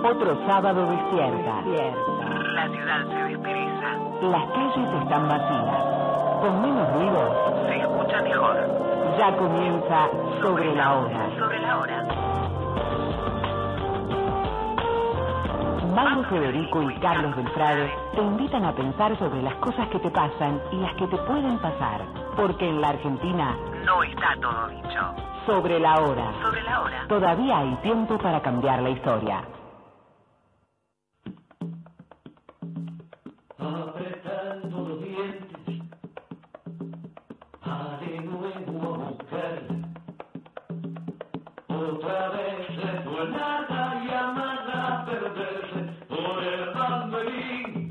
Otro sábado despierta. La ciudad se despereza. Las calles están vacías. Con menos ruido Se escucha mejor. ya comienza Sobre la Hora. Sobre la hora. Mauro Federico y Carlos Belfrade te invitan a pensar sobre las cosas que te pasan y las que te pueden pasar. Porque en la Argentina No está todo dicho. Sobre la Hora. Sobre la hora. Todavía hay tiempo para cambiar la historia. Apretando los dientes, de nuevo a buscar. Otra vez resonada y amada a perderse por el banderín.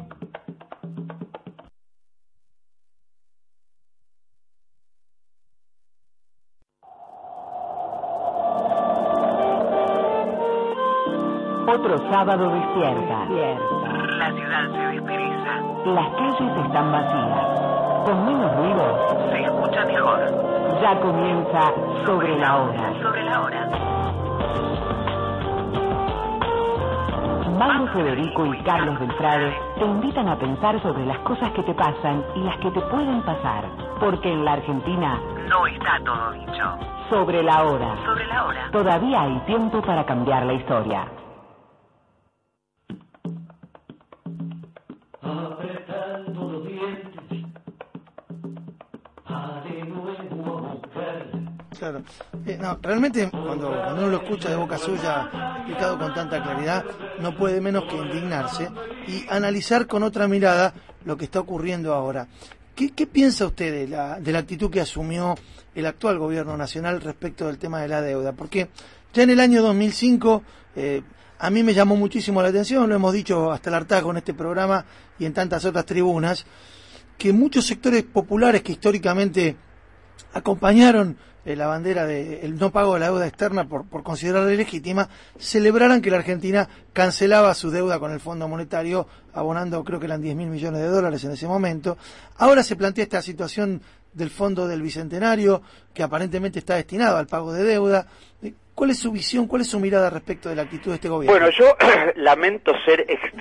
Otro sábado despierta. La ciudad se despereza. Las calles están vacías. Con menos ruido Se escucha mejor. ya comienza Sobre la Hora. Sobre la hora. Mauro Federico y Carlos Belfrade te invitan a pensar sobre las cosas que te pasan y las que te pueden pasar. Porque en la Argentina No está todo dicho. Sobre la Hora. Sobre la hora. Todavía hay tiempo para cambiar la historia. Apretando los dientes, de nuevo a buscar. Claro. No, realmente cuando uno lo escucha de boca suya explicado con tanta claridad, no puede menos que indignarse y analizar con otra mirada lo que está ocurriendo ahora. ¿Qué piensa usted de la actitud que asumió el actual gobierno nacional respecto del tema de la deuda? Porque ya en el año 2005 a mí me llamó muchísimo la atención, lo hemos dicho hasta el hartazgo en este programa y en tantas otras tribunas, que muchos sectores populares que históricamente acompañaron la bandera del no pago de la deuda externa por considerarla ilegítima, celebraran que la Argentina cancelaba su deuda con el Fondo Monetario, abonando creo que eran 10.000 millones de dólares en ese momento. Ahora se plantea esta situación del Fondo del Bicentenario, que aparentemente está destinado al pago de deuda. ¿Cuál es su visión, cuál es su mirada respecto de la actitud de este gobierno? Bueno, yo lamento ser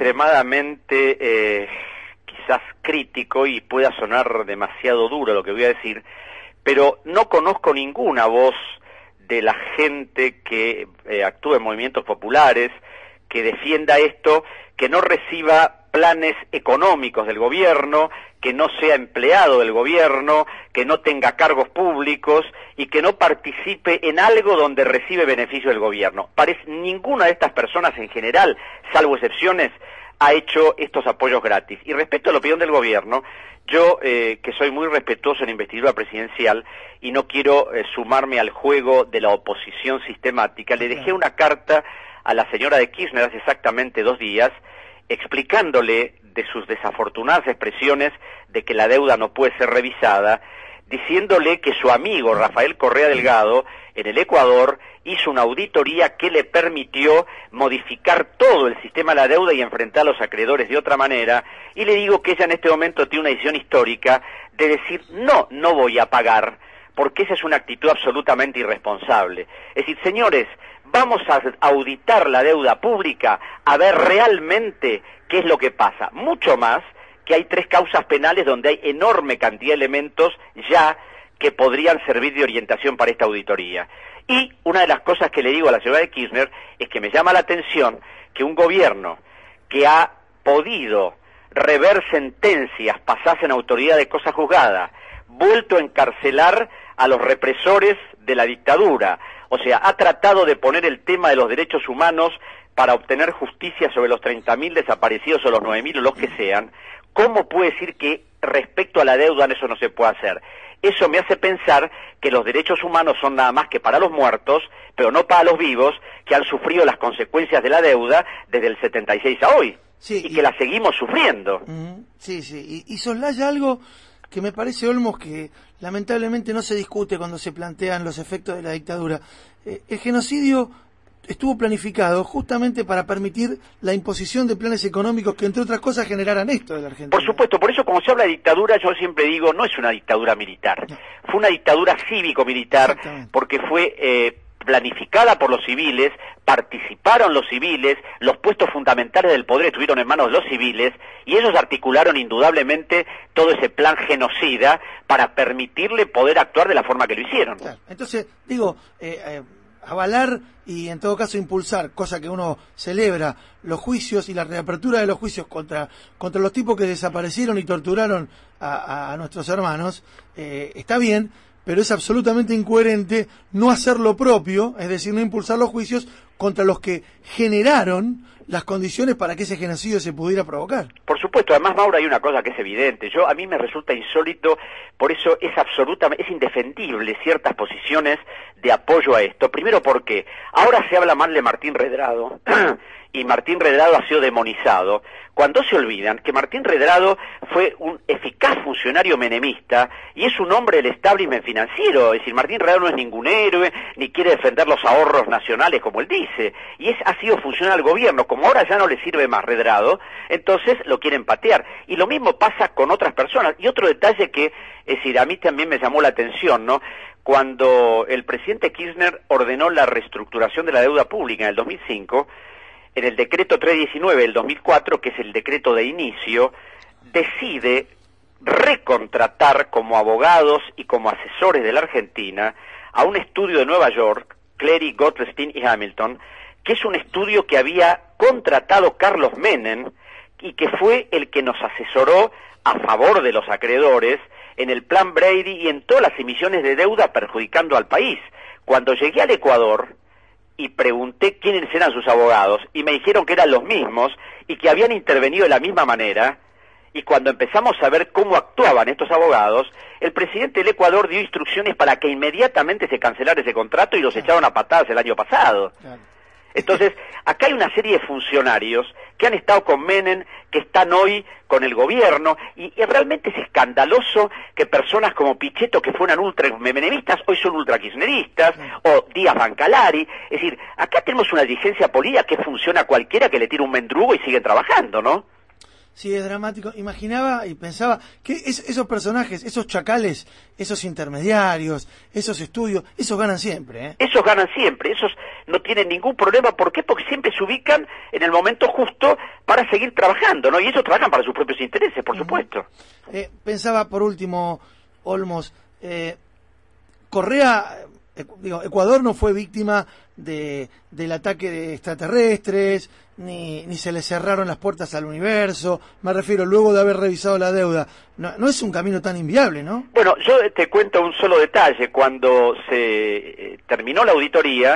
extremadamente quizás crítico y pueda sonar demasiado duro lo que voy a decir, pero no conozco ninguna voz de la gente que actúa en movimientos populares, que defienda esto, que no reciba planes económicos del gobierno, que no sea empleado del gobierno, que no tenga cargos públicos y que no participe en algo donde recibe beneficio del gobierno. Ninguna de estas personas en general, salvo excepciones, ha hecho estos apoyos gratis. Y respecto a la opinión del gobierno, yo, que soy muy respetuoso en la investidura presidencial y no quiero sumarme al juego de la oposición sistemática, le dejé una carta a la señora de Kirchner hace exactamente 2 días, explicándole de sus desafortunadas expresiones de que la deuda no puede ser revisada, diciéndole que su amigo Rafael Correa Delgado en el Ecuador hizo una auditoría que le permitió modificar todo el sistema de la deuda y enfrentar a los acreedores de otra manera, y le digo que ella en este momento tiene una decisión histórica de decir no voy a pagar, porque esa es una actitud absolutamente irresponsable. Es decir, señores, vamos a auditar la deuda pública a ver realmente qué es lo que pasa, mucho más que hay 3 causas penales donde hay enorme cantidad de elementos ya que podrían servir de orientación para esta auditoría. Y una de las cosas que le digo a la señora de Kirchner es que me llama la atención que un gobierno que ha podido rever sentencias pasadas en autoridad de cosa juzgada, vuelto a encarcelar a los represores de la dictadura, o sea, ha tratado de poner el tema de los derechos humanos para obtener justicia sobre los 30.000 desaparecidos o los 9.000 o los que sean, ¿cómo puede decir que respecto a la deuda eso no se puede hacer? Eso me hace pensar que los derechos humanos son nada más que para los muertos, pero no para los vivos, que han sufrido las consecuencias de la deuda desde el 76 a hoy, Sí, y que la seguimos sufriendo. Sí, y soslaya algo que me parece, Olmos, que lamentablemente no se discute cuando se plantean los efectos de la dictadura. El genocidio estuvo planificado justamente para permitir la imposición de planes económicos que, entre otras cosas, generaran esto de la Argentina. Por supuesto, por eso cuando se habla de dictadura, yo siempre digo, no es una dictadura militar, No. fue una dictadura cívico-militar, Exactamente. porque fue planificada por los civiles, participaron los civiles, los puestos fundamentales del poder estuvieron en manos de los civiles, y ellos articularon indudablemente todo ese plan genocida para permitirle poder actuar de la forma que lo hicieron. Claro. Entonces, digo, avalar y en todo caso impulsar, cosa que uno celebra, los juicios y la reapertura de los juicios contra los tipos que desaparecieron y torturaron a nuestros hermanos, está bien, pero es absolutamente incoherente no hacer lo propio, es decir, no impulsar los juicios contra los que generaron las condiciones para que ese genocidio se pudiera provocar. Por supuesto, además, Mauro, hay una cosa que es evidente. A mí me resulta insólito, por eso es indefendible ciertas posiciones de apoyo a esto. Primero porque ahora se habla mal de Martín Redrado, y Martín Redrado ha sido demonizado, cuando se olvidan que Martín Redrado fue un eficaz funcionario menemista y es un hombre del establishment financiero. Es decir, Martín Redrado no es ningún héroe, ni quiere defender los ahorros nacionales como él dice, y ha sido funcionario del gobierno. Como ahora ya no le sirve más Redrado, entonces lo quieren patear. Y lo mismo pasa con otras personas. Y otro detalle que, es decir, a mí también me llamó la atención, ¿no? Cuando el presidente Kirchner ordenó la reestructuración de la deuda pública en el 2005, en el decreto 319 del 2004, que es el decreto de inicio, decide recontratar como abogados y como asesores de la Argentina a un estudio de Nueva York, Cleary, Gottesdien y Hamilton, que es un estudio que había contratado Carlos Menem y que fue el que nos asesoró a favor de los acreedores en el plan Brady y en todas las emisiones de deuda perjudicando al país. Cuando llegué al Ecuador y pregunté quiénes eran sus abogados, y me dijeron que eran los mismos y que habían intervenido de la misma manera, y cuando empezamos a ver cómo actuaban estos abogados, el presidente del Ecuador dio instrucciones para que inmediatamente se cancelara ese contrato y los echaron a patadas el año pasado. Claro. Entonces, acá hay una serie de funcionarios que han estado con Menem, que están hoy con el gobierno, y realmente es escandaloso que personas como Pichetto, que fueran ultra menemistas, hoy son ultra kirchneristas, o Díaz Bancalari. Es decir, acá tenemos una dirigencia política que funciona a cualquiera que le tire un mendrugo y siguen trabajando, ¿no? Sí, es dramático. Imaginaba y pensaba que esos personajes, esos chacales, esos intermediarios, esos estudios, esos ganan siempre, ¿eh? Esos ganan siempre, esos no tienen ningún problema. ¿Por qué? Porque siempre se ubican en el momento justo para seguir trabajando, ¿no? Y ellos trabajan para sus propios intereses, por supuesto. Pensaba, por último, Olmos, Correa, Ecuador no fue víctima del ataque de extraterrestres, ni se le cerraron las puertas al universo. Me refiero, luego de haber revisado la deuda, no es un camino tan inviable, ¿no? Bueno, yo te cuento un solo detalle. Cuando se terminó la auditoría,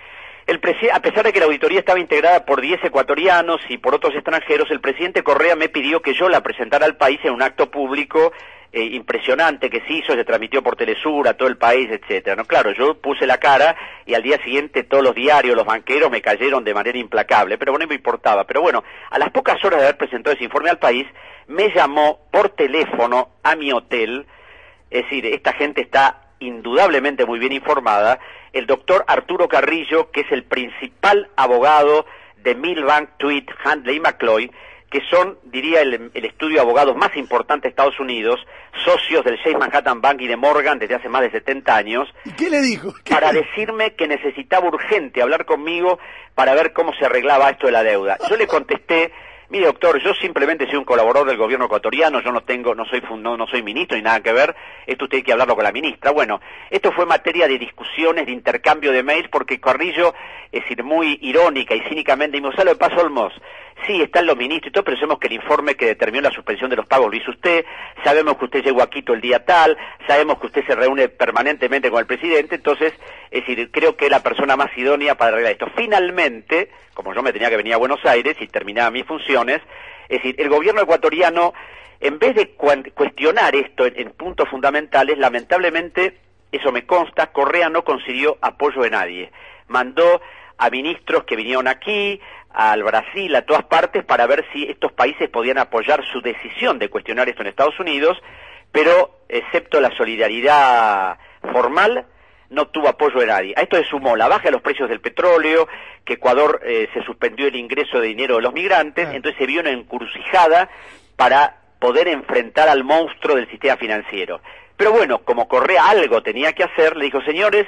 a pesar de que la auditoría estaba integrada por 10 ecuatorianos y por otros extranjeros, el presidente Correa me pidió que yo la presentara al país en un acto público impresionante que se hizo, se transmitió por Telesur a todo el país, etcétera. No, claro, yo puse la cara y al día siguiente todos los diarios, los banqueros me cayeron de manera implacable, pero bueno, no me importaba. Pero bueno, a las pocas horas de haber presentado ese informe al país, me llamó por teléfono a mi hotel. Es decir, esta gente está indudablemente muy bien informada, el doctor Arturo Carrillo, que es el principal abogado de Milbank, Tweed, Handley y McCloy, que son, diría, el estudio de abogados más importante de Estados Unidos, socios del Chase Manhattan Bank y de Morgan desde hace más de 70 años. ¿Y qué le dijo? Para decirme que necesitaba urgente hablar conmigo para ver cómo se arreglaba esto de la deuda. Yo le contesté: mire, doctor, yo simplemente soy un colaborador del gobierno ecuatoriano, yo no soy ministro ni nada que ver, esto usted hay que hablarlo con la ministra. Bueno, esto fue materia de discusiones, de intercambio de mails, porque Carrillo, es decir, muy irónica y cínicamente, dijo: ¿sabe lo que pasa, Olmos? Sí, están los ministros y todo, pero sabemos que el informe que determinó la suspensión de los pagos lo hizo usted, sabemos que usted llegó a Quito el día tal, sabemos que usted se reúne permanentemente con el presidente, entonces, es decir, creo que es la persona más idónea para arreglar esto. Finalmente, como yo me tenía que venir a Buenos Aires y terminaba mis funciones, es decir, el gobierno ecuatoriano, en vez de cuestionar esto en puntos fundamentales, lamentablemente, eso me consta, Correa no consiguió apoyo de nadie. Mandó a ministros que vinieron aquí, al Brasil, a todas partes, para ver si estos países podían apoyar su decisión de cuestionar esto en Estados Unidos, pero, excepto la solidaridad formal, no tuvo apoyo de nadie. A esto se sumó la baja de los precios del petróleo, que Ecuador se suspendió el ingreso de dinero de los migrantes, entonces se vio una encrucijada para poder enfrentar al monstruo del sistema financiero. Pero bueno, como Correa algo tenía que hacer, le dijo: señores,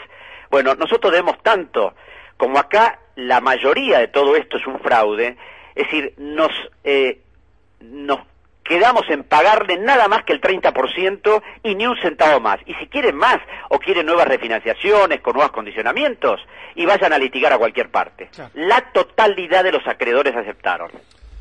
Bueno, nosotros debemos tanto, como acá la mayoría de todo esto es un fraude, es decir, nos quedamos en pagarle nada más que el 30% y ni un centavo más. Y si quieren más, o quieren nuevas refinanciaciones con nuevos condicionamientos, y vayan a litigar a cualquier parte. Claro. La totalidad de los acreedores aceptaron.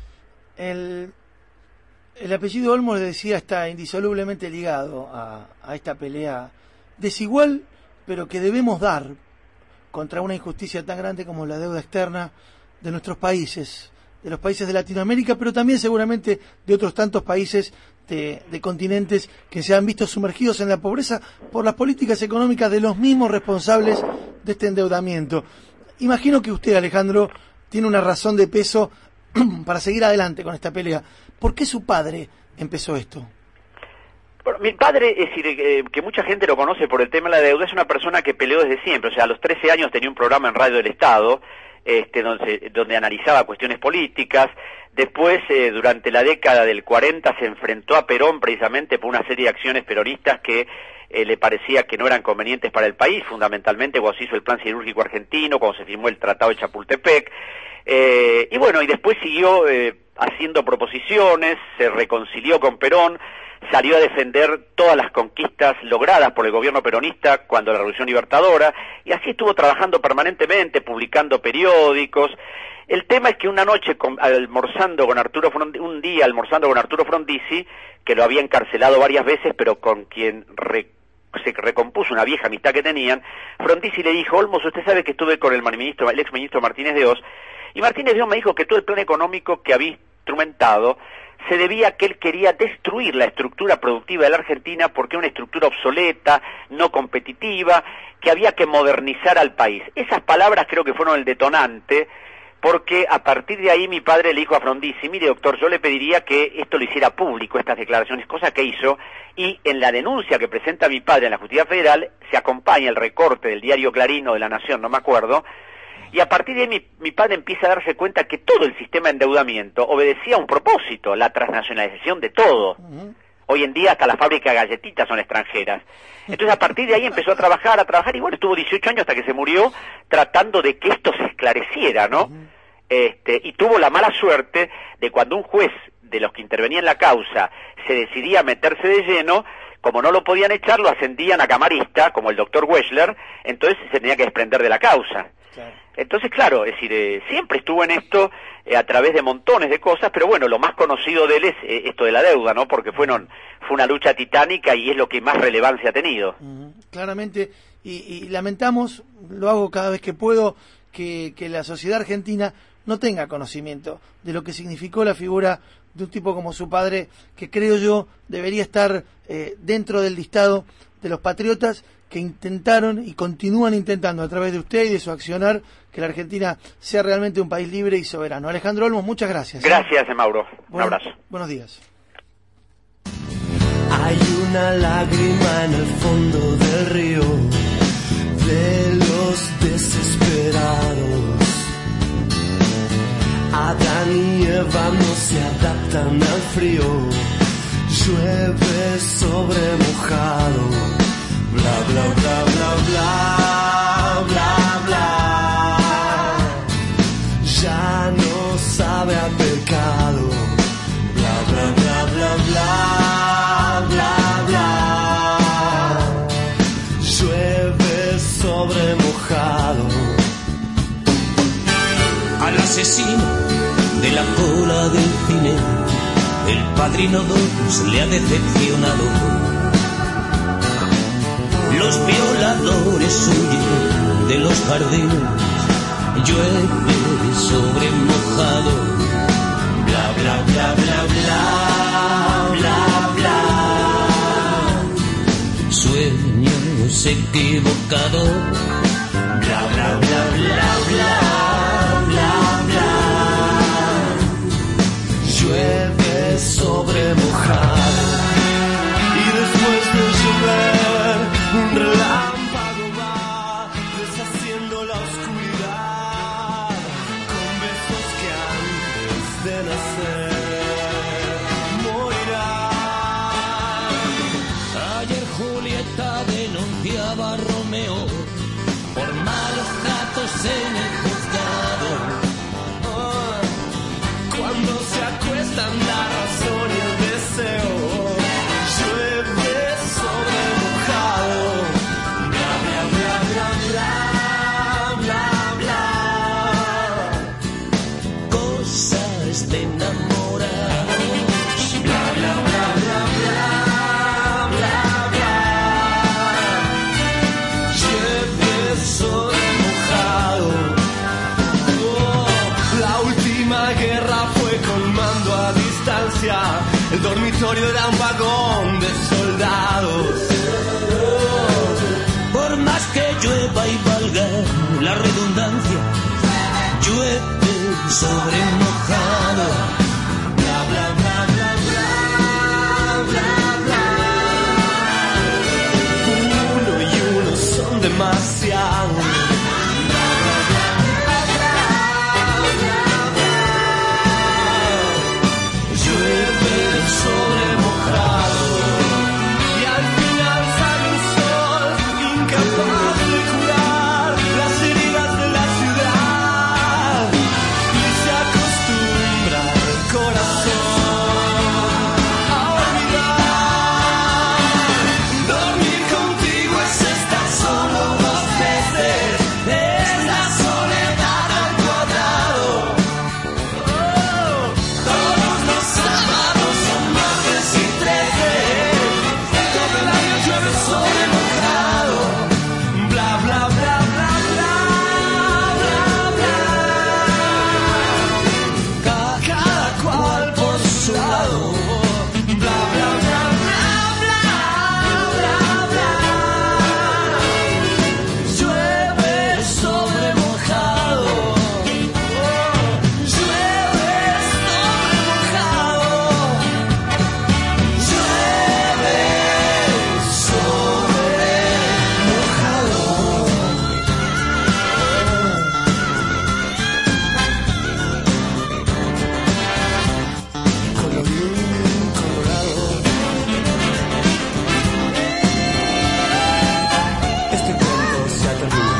El apellido Olmos, le decía, está indisolublemente ligado a esta pelea desigual, pero que debemos dar contra una injusticia tan grande como la deuda externa de nuestros países, de los países de Latinoamérica, pero también seguramente de otros tantos países de continentes que se han visto sumergidos en la pobreza por las políticas económicas de los mismos responsables de este endeudamiento. Imagino que usted, Alejandro, tiene una razón de peso para seguir adelante con esta pelea. ¿Por qué su padre empezó esto? Bueno, mi padre, es decir, que mucha gente lo conoce por el tema de la deuda, es una persona que peleó desde siempre. O sea, a los 13 años tenía un programa en Radio del Estado, donde analizaba cuestiones políticas. Después, durante la década del 40, se enfrentó a Perón precisamente por una serie de acciones peronistas que le parecía que no eran convenientes para el país, fundamentalmente cuando se hizo el plan siderúrgico argentino, cuando se firmó el Tratado de Chapultepec. Y bueno, y después siguió haciendo proposiciones, se reconcilió con Perón, salió a defender todas las conquistas logradas por el gobierno peronista cuando la Revolución Libertadora, y así estuvo trabajando permanentemente, publicando periódicos. El tema es que una noche, almorzando con Arturo Frondizi, que lo había encarcelado varias veces, pero con quien se recompuso una vieja amistad que tenían, Frondizi le dijo: Olmos, usted sabe que estuve con el exministro Martínez de Oz, y Martínez de Oz me dijo que todo el plan económico que había instrumentado se debía a que él quería destruir la estructura productiva de la Argentina porque era una estructura obsoleta, no competitiva, que había que modernizar al país. Esas palabras creo que fueron el detonante, porque a partir de ahí mi padre le dijo a Frondizi: mire, doctor, yo le pediría que esto lo hiciera público, estas declaraciones, cosa que hizo, y en la denuncia que presenta mi padre en la Justicia Federal se acompaña el recorte del diario Clarín o de La Nación, no me acuerdo. Y a partir de ahí mi padre empieza a darse cuenta que todo el sistema de endeudamiento obedecía a un propósito, la transnacionalización de todo. Hoy en día hasta las fábricas de galletitas son extranjeras. Entonces a partir de ahí empezó a trabajar, y bueno, estuvo 18 años hasta que se murió tratando de que esto se esclareciera, ¿no? Y tuvo la mala suerte de cuando un juez de los que intervenía en la causa se decidía a meterse de lleno, como no lo podían echar, lo ascendían a camarista, como el doctor Wechsler, entonces se tenía que desprender de la causa. Claro. Entonces, claro, es decir, siempre estuvo en esto a través de montones de cosas, pero bueno, lo más conocido de él es esto de la deuda, ¿no? Porque fue una lucha titánica y es lo que más relevancia ha tenido. Claramente, y lamentamos, lo hago cada vez que puedo, que la sociedad argentina no tenga conocimiento de lo que significó la figura de un tipo como su padre, que creo yo debería estar dentro del listado de los patriotas que intentaron y continúan intentando a través de usted y de su accionar que la Argentina sea realmente un país libre y soberano. Alejandro Olmos, muchas gracias. Gracias, Mauro. Un abrazo. Buenos días. Hay una lágrima en el fondo del río de los desesperados. Adán y Eva no se adaptan al frío. Llueve sobre mojado. Bla bla bla bla bla bla bla. Ya no sabe a pecado. Bla bla bla bla bla bla bla. Llueve sobre mojado. Al asesino de la cola del cine, el Padrino 2 le ha decepcionado. Los violadores huyen de los jardines, llueve sobre mojado. Bla bla bla bla bla bla bla. Sueños equivocados. Bla bla bla bla bla bla bla. Llueve sobre mojado. Y después de llover un relámpago va deshaciendo la oscuridad con besos que antes de nacer morirán. Ayer Julieta denunciaba a Romeo en el juzgado. Cuando se acuestan la razón y el deseo, llueve sobre mojado. Bla, bla, bla, bla, bla, bla, bla. Cosas de enamorados. Bla, bla, bla, bla, bla, bla, bla. Llueve sobre mojado. La última guerra fue con mando a distancia. El dormitorio era un vagón de soldados. Por más que llueva y valga la redundancia, llueve sobre mojado. Bla, bla, bla, bla, bla, bla, bla. Uno y uno son demasiados. Llueve sobre mojado y al final sale un sol incapaz de curar las heridas de la ciudad y se acostumbra el corazón a olvidar. Dormir contigo es estar solo 2 veces, es la soledad al cuadrado. Todos los sábados son martes y 13. Todo el año llueve sobre mojado. Bla, bla, bla, bla, bla, bla, bla. Cada cual por su lado. Bla, bla, bla, bla, bla, bla, bla. Llueve sobre mojado. Llueve sobre mojado. Llueve sobre mojado. Colorín colorado. Este cuento se ha terminado.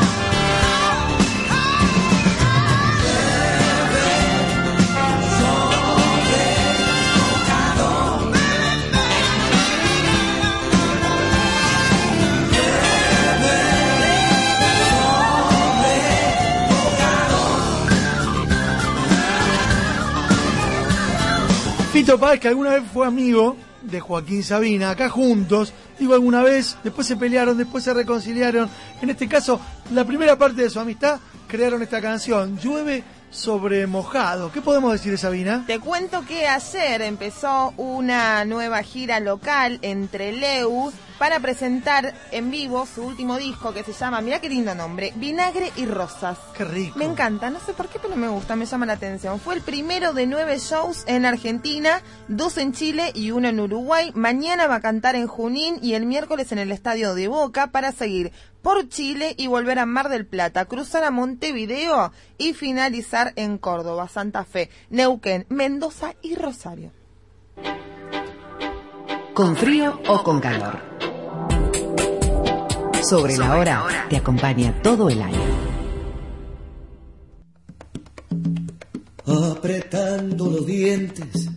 Fito Páez, que alguna vez fue amigo de Joaquín Sabina, acá juntos, digo alguna vez, después se pelearon, después se reconciliaron. En este caso, la primera parte de su amistad, crearon esta canción, Llueve sobre mojado. ¿Qué podemos decir de Sabina? Te cuento que ayer empezó una nueva gira local entre Leu para presentar en vivo su último disco que se llama, mirá qué lindo nombre, Vinagre y Rosas. Qué rico. Me encanta, no sé por qué, pero me gusta, me llama la atención. Fue el primero de 9 shows en Argentina, 2 en Chile y 1 en Uruguay. Mañana va a cantar en Junín y el miércoles en el Estadio de Boca para seguir por Chile y volver a Mar del Plata, cruzar a Montevideo y finalizar en Córdoba, Santa Fe, Neuquén, Mendoza y Rosario. Con frío o con calor. Sobre la hora te acompaña todo el año. Apretando los dientes,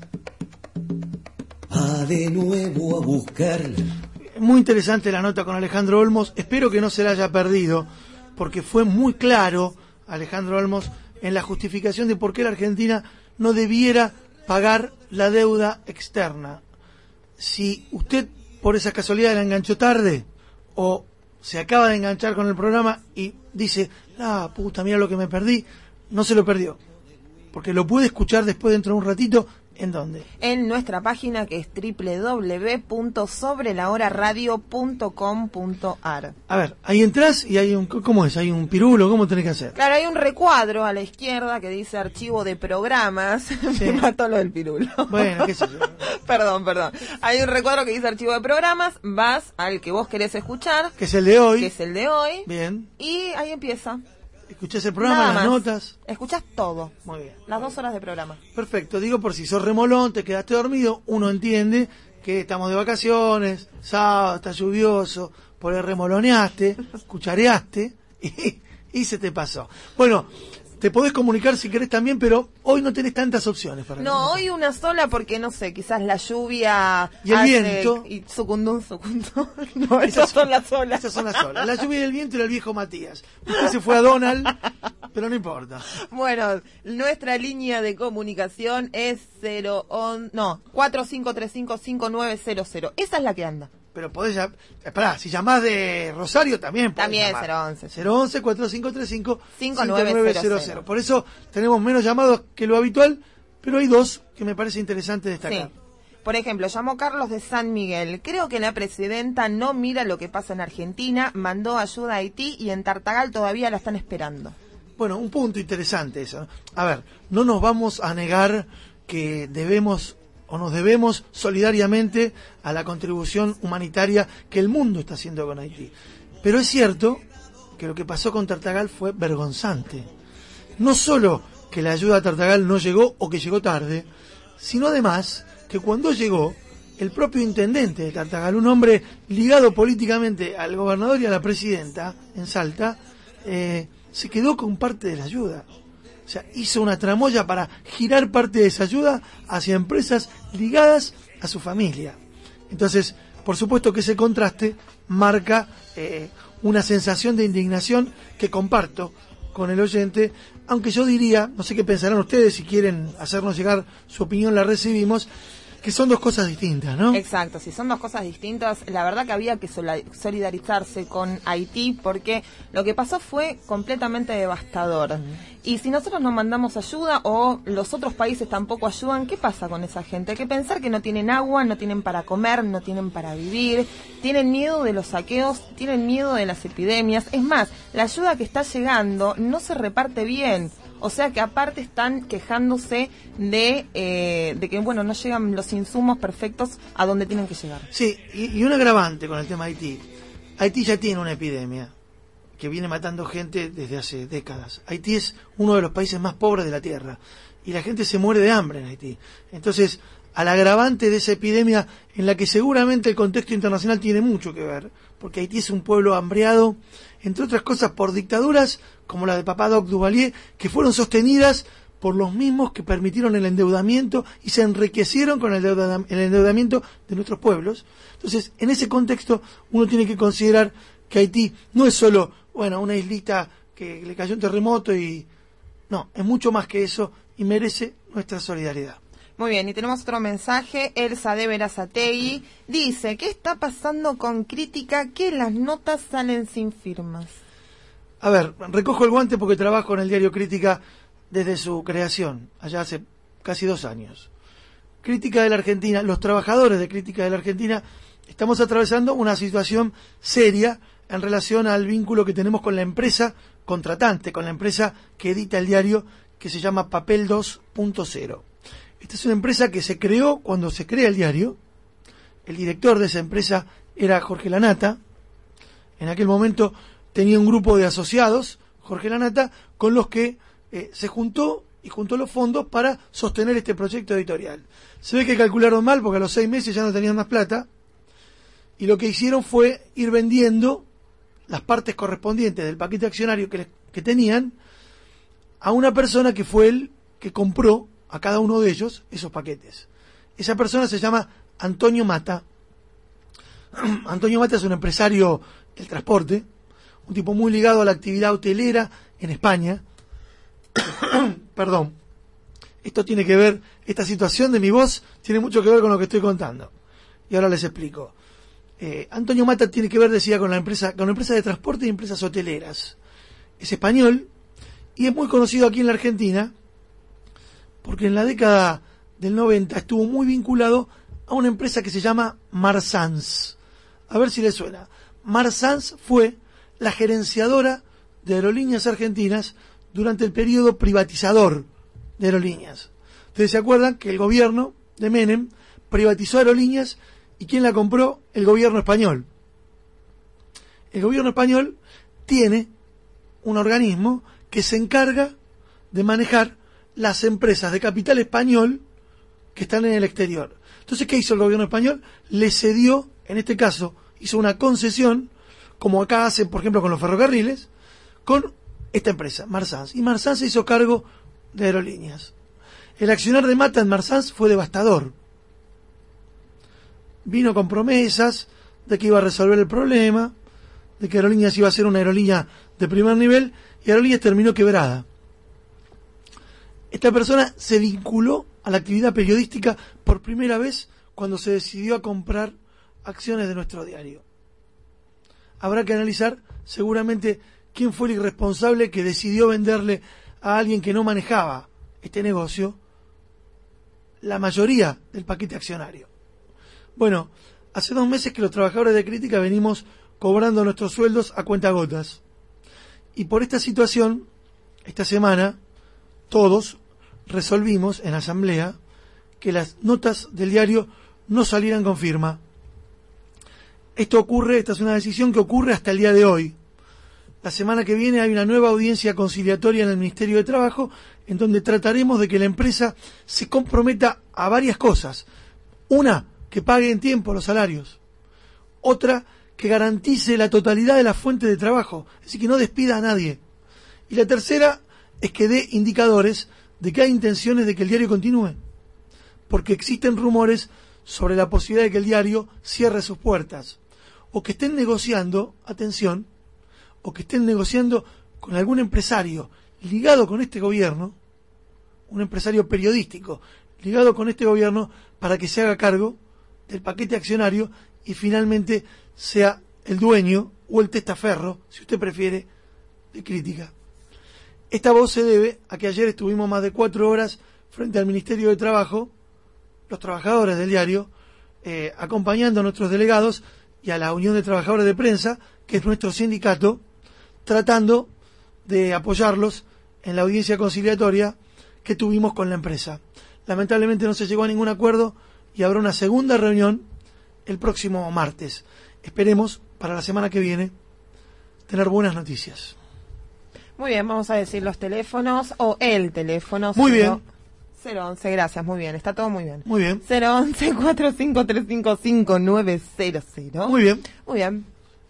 de nuevo a buscarla. Muy interesante la nota con Alejandro Olmos, espero que no se la haya perdido, porque fue muy claro Alejandro Olmos en la justificación de por qué la Argentina no debiera pagar la deuda externa. Si usted por esa casualidad la enganchó tarde o se acaba de enganchar con el programa y dice, puta, mira lo que me perdí, no se lo perdió, porque lo puede escuchar después dentro de un ratito. ¿En dónde? En nuestra página, que es www.sobrelahoraradio.com.ar. A ver, ahí entras y hay un... ¿Cómo es? ¿Hay un pirulo? ¿Cómo tenés que hacer? Claro, hay un recuadro a la izquierda que dice archivo de programas. Sí. Me mató lo del pirulo. Bueno, qué sé yo. Perdón. Hay un recuadro que dice archivo de programas, vas al que vos querés escuchar. Que es el de hoy. Bien. Y ahí empieza. Escuchás el programa, las notas. Escuchás todo. Muy bien. Las 2 horas de programa. Perfecto. Digo, por si sos remolón, te quedaste dormido, uno entiende que estamos de vacaciones, sábado, está lluvioso, por ahí remoloneaste, cuchareaste, y se te pasó. Bueno, te podés comunicar si querés también, pero hoy no tenés tantas opciones para No, hoy una sola porque, no sé, quizás la lluvia... Y el viento. Y sucundún. No, esas son las olas. Esas son las olas. La lluvia y el viento era el viejo Matías. Usted se fue a Donald, pero no importa. Bueno, nuestra línea de comunicación es 4535-5900. Esa es la que anda. Pero podés llamar, si llamás de Rosario también podés También llamar. 011. 011-4535-5900. Por eso tenemos menos llamados que lo habitual, pero hay dos que me parece interesante destacar. Sí. Por ejemplo, llamó Carlos de San Miguel. Creo que la presidenta no mira lo que pasa en Argentina, mandó ayuda a Haití y en Tartagal todavía la están esperando. Bueno, un punto interesante eso, ¿no? A ver, no nos vamos a negar que nos debemos solidariamente a la contribución humanitaria que el mundo está haciendo con Haití. Pero es cierto que lo que pasó con Tartagal fue vergonzante. No solo que la ayuda a Tartagal no llegó o que llegó tarde, sino además que cuando llegó, el propio intendente de Tartagal, un hombre ligado políticamente al gobernador y a la presidenta en Salta, se quedó con parte de la ayuda. O sea, hizo una tramoya para girar parte de esa ayuda hacia empresas ligadas a su familia. Entonces, por supuesto que ese contraste marca una sensación de indignación que comparto con el oyente, aunque yo diría, no sé qué pensarán ustedes, si quieren hacernos llegar su opinión la recibimos, que son dos cosas distintas, ¿no? Exacto, si son dos cosas distintas, la verdad que había que solidarizarse con Haití porque lo que pasó fue completamente devastador. Y si nosotros no mandamos ayuda o los otros países tampoco ayudan, ¿qué pasa con esa gente? Hay que pensar que no tienen agua, no tienen para comer, no tienen para vivir, tienen miedo de los saqueos, tienen miedo de las epidemias. Es más, la ayuda que está llegando no se reparte bien. O sea que aparte están quejándose de que, bueno, no llegan los insumos perfectos a donde tienen que llegar. Sí, y un agravante con el tema de Haití. Haití ya tiene una epidemia que viene matando gente desde hace décadas. Haití es uno de los países más pobres de la Tierra y la gente se muere de hambre en Haití. Entonces, al agravante de esa epidemia en la que seguramente el contexto internacional tiene mucho que ver, porque Haití es un pueblo hambriado, entre otras cosas por dictaduras como la de Papá Doc Duvalier, que fueron sostenidas por los mismos que permitieron el endeudamiento y se enriquecieron con el endeudamiento de nuestros pueblos. Entonces, en ese contexto, uno tiene que considerar que Haití no es solo, bueno, una islita que le cayó un terremoto y... No, es mucho más que eso y merece nuestra solidaridad. Muy bien, y tenemos otro mensaje. Elsa de Berazategui dice: ¿qué está pasando con Crítica que las notas salen sin firmas? A ver, recojo el guante porque trabajo en el diario Crítica desde su creación, allá hace casi 2 años. Crítica de la Argentina, los trabajadores de Crítica de la Argentina, estamos atravesando una situación seria en relación al vínculo que tenemos con la empresa contratante, con la empresa que edita el diario, que se llama Papel 2.0. Esta es una empresa que se creó cuando se crea el diario. El director de esa empresa era Jorge Lanata. En aquel momento tenía un grupo de asociados, Jorge Lanata, con los que se juntó y juntó los fondos para sostener este proyecto editorial. Se ve que calcularon mal porque a los 6 meses ya no tenían más plata y lo que hicieron fue ir vendiendo las partes correspondientes del paquete accionario que tenían a una persona que fue el que compró a cada uno de ellos esos paquetes. Esa persona se llama Antonio Mata. Antonio Mata es un empresario del transporte, un tipo muy ligado a la actividad hotelera en España. Perdón. Esto tiene que ver, esta situación de mi voz tiene mucho que ver con lo que estoy contando. Y ahora les explico. Antonio Mata tiene que ver, decía, con la empresa de transporte y empresas hoteleras. Es español y es muy conocido aquí en la Argentina porque en la década del 90 estuvo muy vinculado a una empresa que se llama Marsans. A ver si les suena. Marsans fue la gerenciadora de Aerolíneas Argentinas durante el periodo privatizador de Aerolíneas. Ustedes se acuerdan que el gobierno de Menem privatizó Aerolíneas y ¿quién la compró? El gobierno español. El gobierno español tiene un organismo que se encarga de manejar las empresas de capital español que están en el exterior. Entonces, ¿qué hizo el gobierno español? Le cedió, en este caso, hizo una concesión, como acá hacen, por ejemplo, con los ferrocarriles, con esta empresa, Marsans. Y Marsans se hizo cargo de Aerolíneas. El accionar de Mata en Marsans fue devastador. Vino con promesas de que iba a resolver el problema, de que Aerolíneas iba a ser una aerolínea de primer nivel, y Aerolíneas terminó quebrada. Esta persona se vinculó a la actividad periodística por primera vez cuando se decidió a comprar acciones de nuestro diario. Habrá que analizar seguramente quién fue el irresponsable que decidió venderle a alguien que no manejaba este negocio la mayoría del paquete accionario. Bueno, hace 2 meses que los trabajadores de Crítica venimos cobrando nuestros sueldos a cuentagotas. Y por esta situación, esta semana, todos resolvimos en asamblea que las notas del diario no salieran con firma. Esta es una decisión que ocurre hasta el día de hoy. La semana que viene hay una nueva audiencia conciliatoria en el Ministerio de Trabajo, en donde trataremos de que la empresa se comprometa a varias cosas. Una, que pague en tiempo los salarios. Otra, que garantice la totalidad de la fuente de trabajo, es decir, que no despida a nadie. Y la tercera es que dé indicadores de que hay intenciones de que el diario continúe, porque existen rumores sobre la posibilidad de que el diario cierre sus puertas, o que estén negociando, atención, o que estén negociando con algún empresario ligado con este gobierno, un empresario periodístico ligado con este gobierno, para que se haga cargo del paquete accionario y finalmente sea el dueño o el testaferro, si usted prefiere, de Crítica. Esta voz se debe a que ayer estuvimos más de 4 horas frente al Ministerio de Trabajo, los trabajadores del diario, acompañando a nuestros delegados y a la Unión de Trabajadores de Prensa, que es nuestro sindicato, tratando de apoyarlos en la audiencia conciliatoria que tuvimos con la empresa. Lamentablemente no se llegó a ningún acuerdo y habrá una segunda reunión el próximo martes. Esperemos para la semana que viene tener buenas noticias. Muy bien, vamos a decir los teléfonos o el teléfono. Muy bien. 011, gracias, muy bien, está todo muy bien. Muy bien. 011-4535-5900. Muy bien. Muy bien.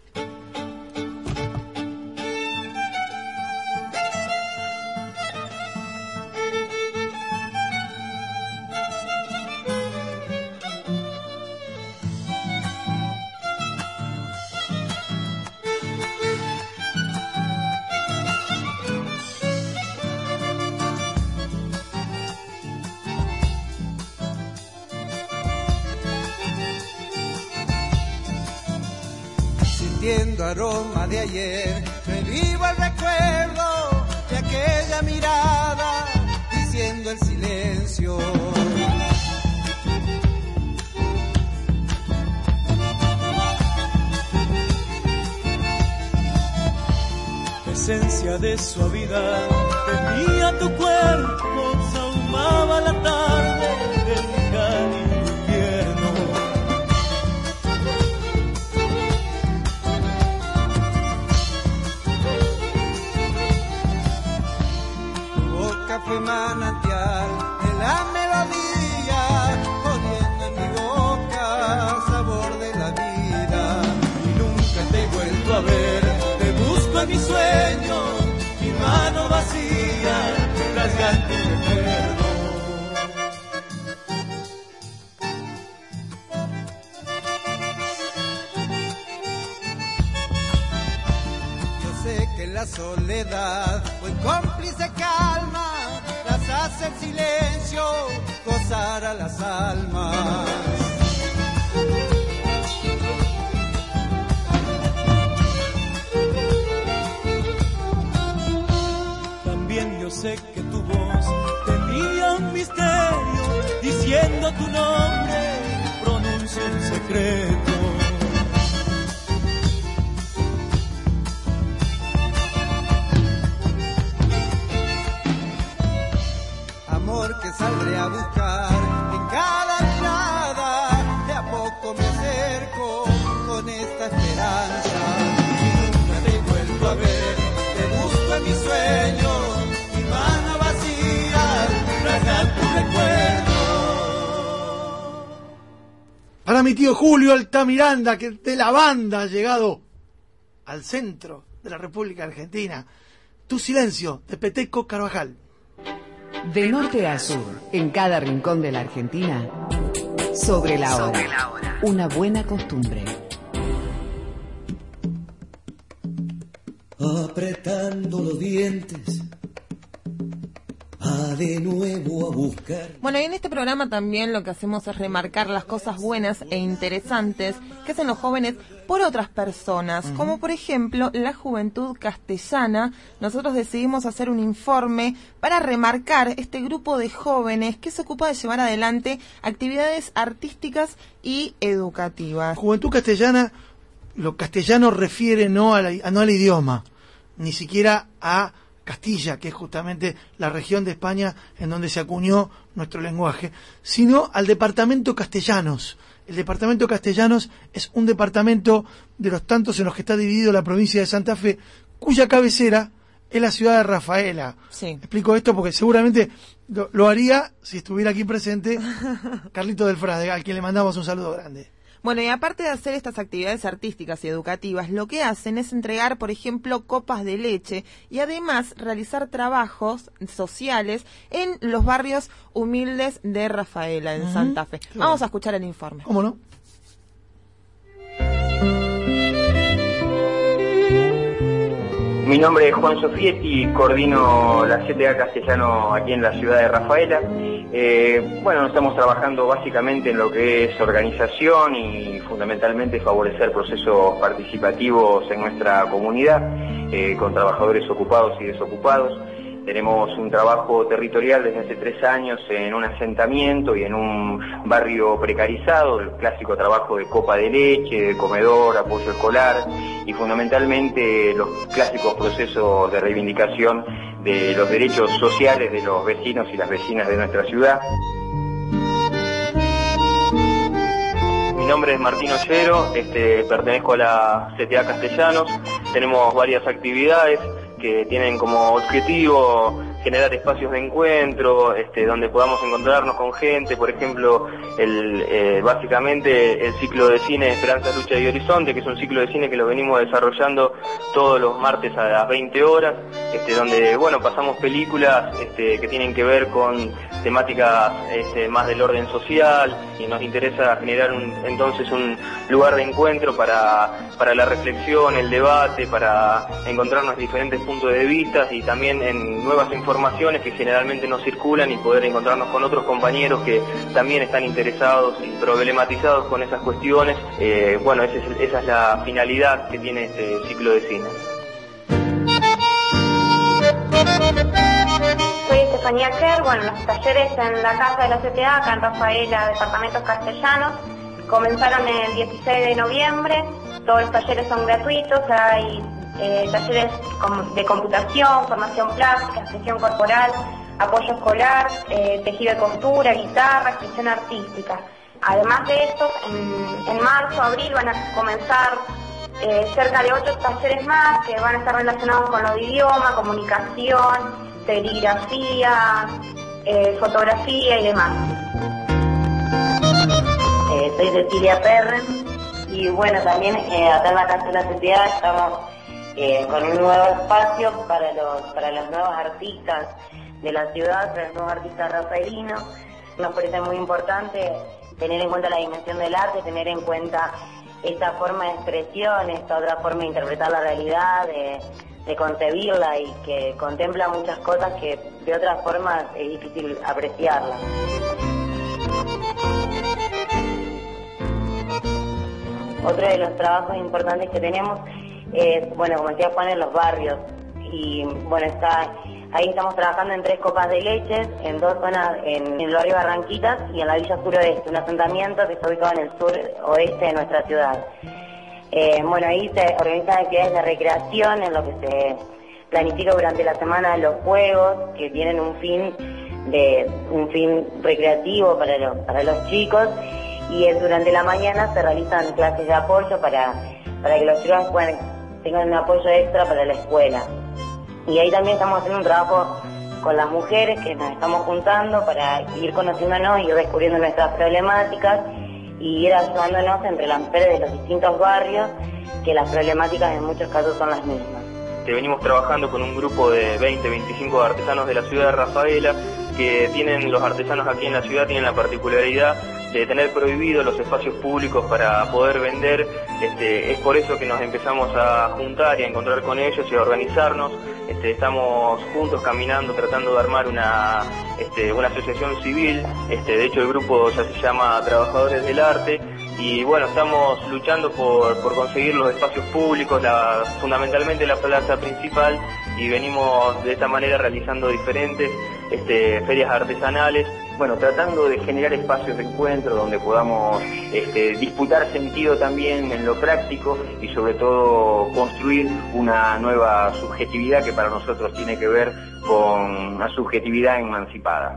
Sintiendo aroma de ayer, revivo el recuerdo de aquella mirada, diciendo el silencio. Esencia de suavidad, tenía tu cuerpo, sahumaba la tarde del cálido invierno. Fue manantial de la melodía, poniendo en mi boca sabor de la vida. Y nunca te he vuelto a ver, te busco en mis sueños, mi mano vacía, rasgando tu recuerdo. Yo sé que la soledad fue cómplice calma, las hace el silencio gozar a las almas. También yo sé que tu voz tenía un misterio, diciendo tu nombre, pronuncia un secreto. Que saldré a buscar en cada mirada, de a poco me acerco con esta esperanza. Y nunca te he vuelto a ver, te busco en mis sueños, mi mano vacía, rasgar tu recuerdo. Para mi tío Julio Altamiranda, que de la banda ha llegado al centro de la República Argentina. Tu silencio, de Peteco Carvajal. De norte a sur, en cada rincón de la Argentina, sobre la hora. Una buena costumbre. Apretando los dientes, de nuevo a buscar. Bueno, y en este programa también lo que hacemos es remarcar las cosas buenas e interesantes que hacen los jóvenes por otras personas, como por ejemplo la juventud castellana. Nosotros decidimos hacer un informe para remarcar este grupo de jóvenes que se ocupa de llevar adelante actividades artísticas y educativas. Juventud castellana, lo castellano refiere no al idioma, ni siquiera a Castilla, que es justamente la región de España en donde se acuñó nuestro lenguaje, sino al departamento Castellanos. El departamento Castellanos es un departamento de los tantos en los que está dividido la provincia de Santa Fe, cuya cabecera es la ciudad de Rafaela. Sí. Explico esto porque seguramente lo haría si estuviera aquí presente Carlito del Frade, al quien le mandamos un saludo grande. Bueno, y aparte de hacer estas actividades artísticas y educativas, lo que hacen es entregar, por ejemplo, copas de leche y además realizar trabajos sociales en los barrios humildes de Rafaela, en Santa Fe. Vamos a escuchar el informe. ¿Cómo no? Mi nombre es Juan Sofietti, coordino la CTA Castellano aquí en la ciudad de Rafaela. Bueno, estamos trabajando básicamente en lo que es organización y fundamentalmente favorecer procesos participativos en nuestra comunidad, con trabajadores ocupados y desocupados. Tenemos un trabajo territorial desde hace 3 años en un asentamiento y en un barrio precarizado, el clásico trabajo de copa de leche, de comedor, apoyo escolar y fundamentalmente los clásicos procesos de reivindicación de los derechos sociales de los vecinos y las vecinas de nuestra ciudad. Mi nombre es Martín Ollero, pertenezco a la CTA Castellanos. Tenemos varias actividades que tienen como objetivo generar espacios de encuentro, donde podamos encontrarnos con gente. Por ejemplo, básicamente el ciclo de cine Esperanza, Lucha y Horizonte, que es un ciclo de cine que lo venimos desarrollando todos los martes a las 20 horas, donde bueno, pasamos películas que tienen que ver con temáticas más del orden social, y nos interesa generar entonces un lugar de encuentro para la reflexión, el debate, para encontrarnos diferentes puntos de vista y también en nuevas informaciones que generalmente no circulan y poder encontrarnos con otros compañeros que también están interesados y problematizados con esas cuestiones. Bueno, esa es la finalidad que tiene este ciclo de cine. Soy Estefanía Kerr. Bueno, los talleres en la casa de la CTA, acá en Rafaela, departamentos castellanos, comenzaron el 16 de noviembre. Todos los talleres son gratuitos. Hay talleres de computación, formación plástica, expresión corporal, apoyo escolar, tejido de costura, guitarra, expresión artística. Además de esto, en marzo, abril van a comenzar cerca de 8 talleres más que van a estar relacionados con lo de idioma, comunicación, serigrafía, fotografía y demás. Soy Cecilia Perren y bueno, también acá en la casa de la CTA estamos con un nuevo espacio para los nuevos artistas de la ciudad, para los nuevos artistas rafaelinos. Nos parece muy importante tener en cuenta la dimensión del arte, tener en cuenta esta forma de expresión, esta otra forma de interpretar la realidad, de concebirla y que contempla muchas cosas que de otras formas es difícil apreciarla. Otro de los trabajos importantes que tenemos es, bueno, como decía Juan, en los barrios. Y bueno, ahí estamos trabajando en 3 copas de leche, en 2 zonas, en el barrio Barranquitas y en la Villa Suroeste, un asentamiento que está ubicado en el sur-oeste de nuestra ciudad. Bueno, ahí se organizan actividades de recreación, en lo que se planifica durante la semana los juegos, que tienen un fin recreativo para los chicos, y durante la mañana se realizan clases de apoyo para que los chicos tengan un apoyo extra para la escuela. Y ahí también estamos haciendo un trabajo con las mujeres que nos estamos juntando para ir conociéndonos y ir descubriendo nuestras problemáticas y ir ayudándonos entre las mujeres de los distintos barrios, que las problemáticas en muchos casos son las mismas. venimos trabajando con un grupo de 20-25 artesanos de la ciudad de Rafaela, que los artesanos aquí en la ciudad tienen la particularidad de tener prohibidos los espacios públicos para poder vender. Es por eso que nos empezamos a juntar y a encontrar con ellos y a organizarnos. Estamos juntos caminando, tratando de armar una asociación civil. De hecho, el grupo ya se llama Trabajadores del Arte. Y bueno, estamos luchando por conseguir los espacios públicos, fundamentalmente la plaza principal, y venimos de esta manera realizando diferentes ferias artesanales, bueno, tratando de generar espacios de encuentro donde podamos disputar sentido también en lo práctico y sobre todo construir una nueva subjetividad que para nosotros tiene que ver con una subjetividad emancipada.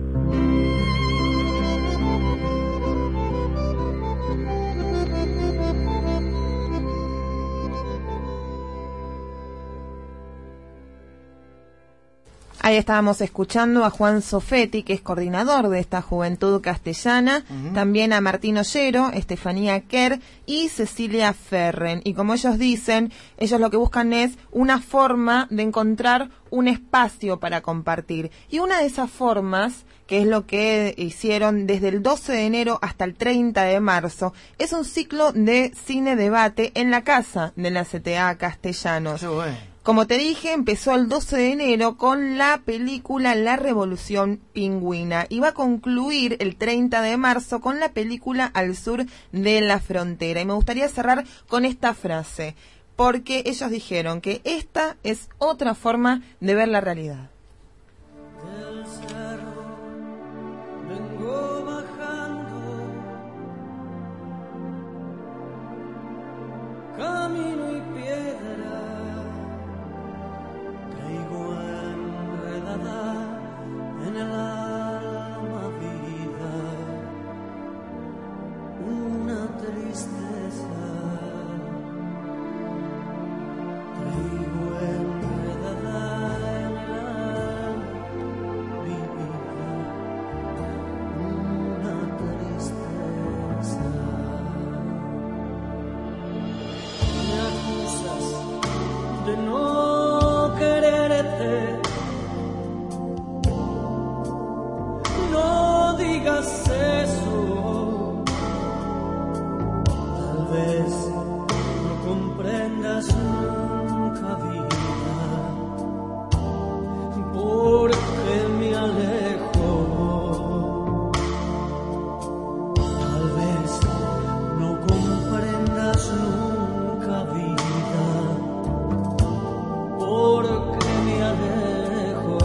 Ahí estábamos escuchando a Juan Sofetti, que es coordinador de esta Juventud Castellana, también a Martín Ollero, Estefanía Kerr y Cecilia Ferren. Y como ellos dicen, ellos lo que buscan es una forma de encontrar un espacio para compartir. Y una de esas formas, que es lo que hicieron desde el 12 de enero hasta el 30 de marzo, es un ciclo de cine-debate en la casa de la CTA Castellanos. Qué bueno. Como te dije, empezó el 12 de enero con la película La Revolución Pingüina y va a concluir el 30 de marzo con la película Al Sur de la Frontera. Y me gustaría cerrar con esta frase, porque ellos dijeron que esta es otra forma de ver la realidad. Del cerro vengo bajando, camino y piedra, traigo enredada en el alma vida una tristeza, traigo enredada en el alma vida una tristeza. Me acusas de no quererte, no digas eso, tal vez no comprendas nunca vida, porque me alejo, tal vez no comprendas nunca vida, porque me alejo.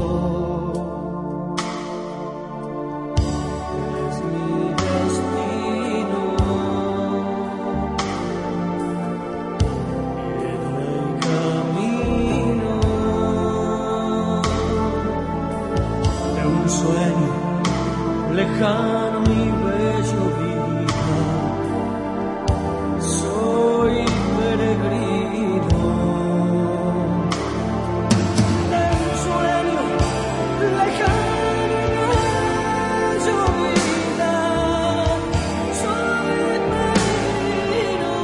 Es mi destino el camino de un sueño lejano, mi bello vida. Soy peregrino de un sueño lejano, bello vida. Soy peregrino.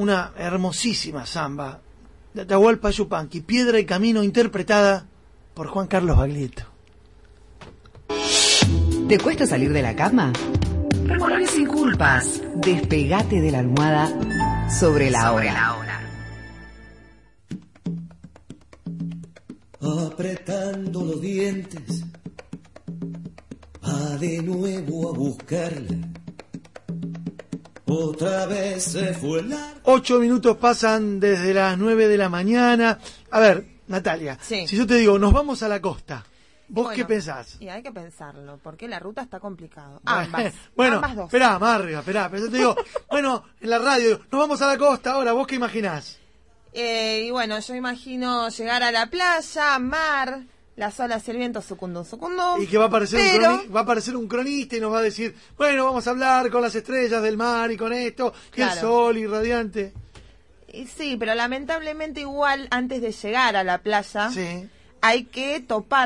una hermosísima samba de Atahualpa Yupanqui, Piedra y Camino, interpretada por Juan Carlos Baglietto. ¿Te cuesta salir de la cama? Revolver sin culpas. Despegate de la almohada sobre la hora. Apretando los dientes, va de nuevo a buscarle. Otra vez se fue la... 8 minutos pasan desde las 9 de la mañana. A ver, Natalia, sí. Si yo te digo, nos vamos a la costa, ¿vos bueno, qué pensás? Y hay que pensarlo, porque la ruta está complicado. Bueno, ambas dos. Esperá, más arriba, pero yo te digo, bueno, en la radio, nos vamos a la costa ahora, ¿vos qué imaginás? Y bueno, yo imagino llegar a la playa, mar, las olas y el viento, sucundum. Y que va a aparecer un cronista y nos va a decir, bueno, vamos a hablar con las estrellas del mar y con esto, y el sol irradiante. Y sí, pero lamentablemente igual antes de llegar a la playa hay que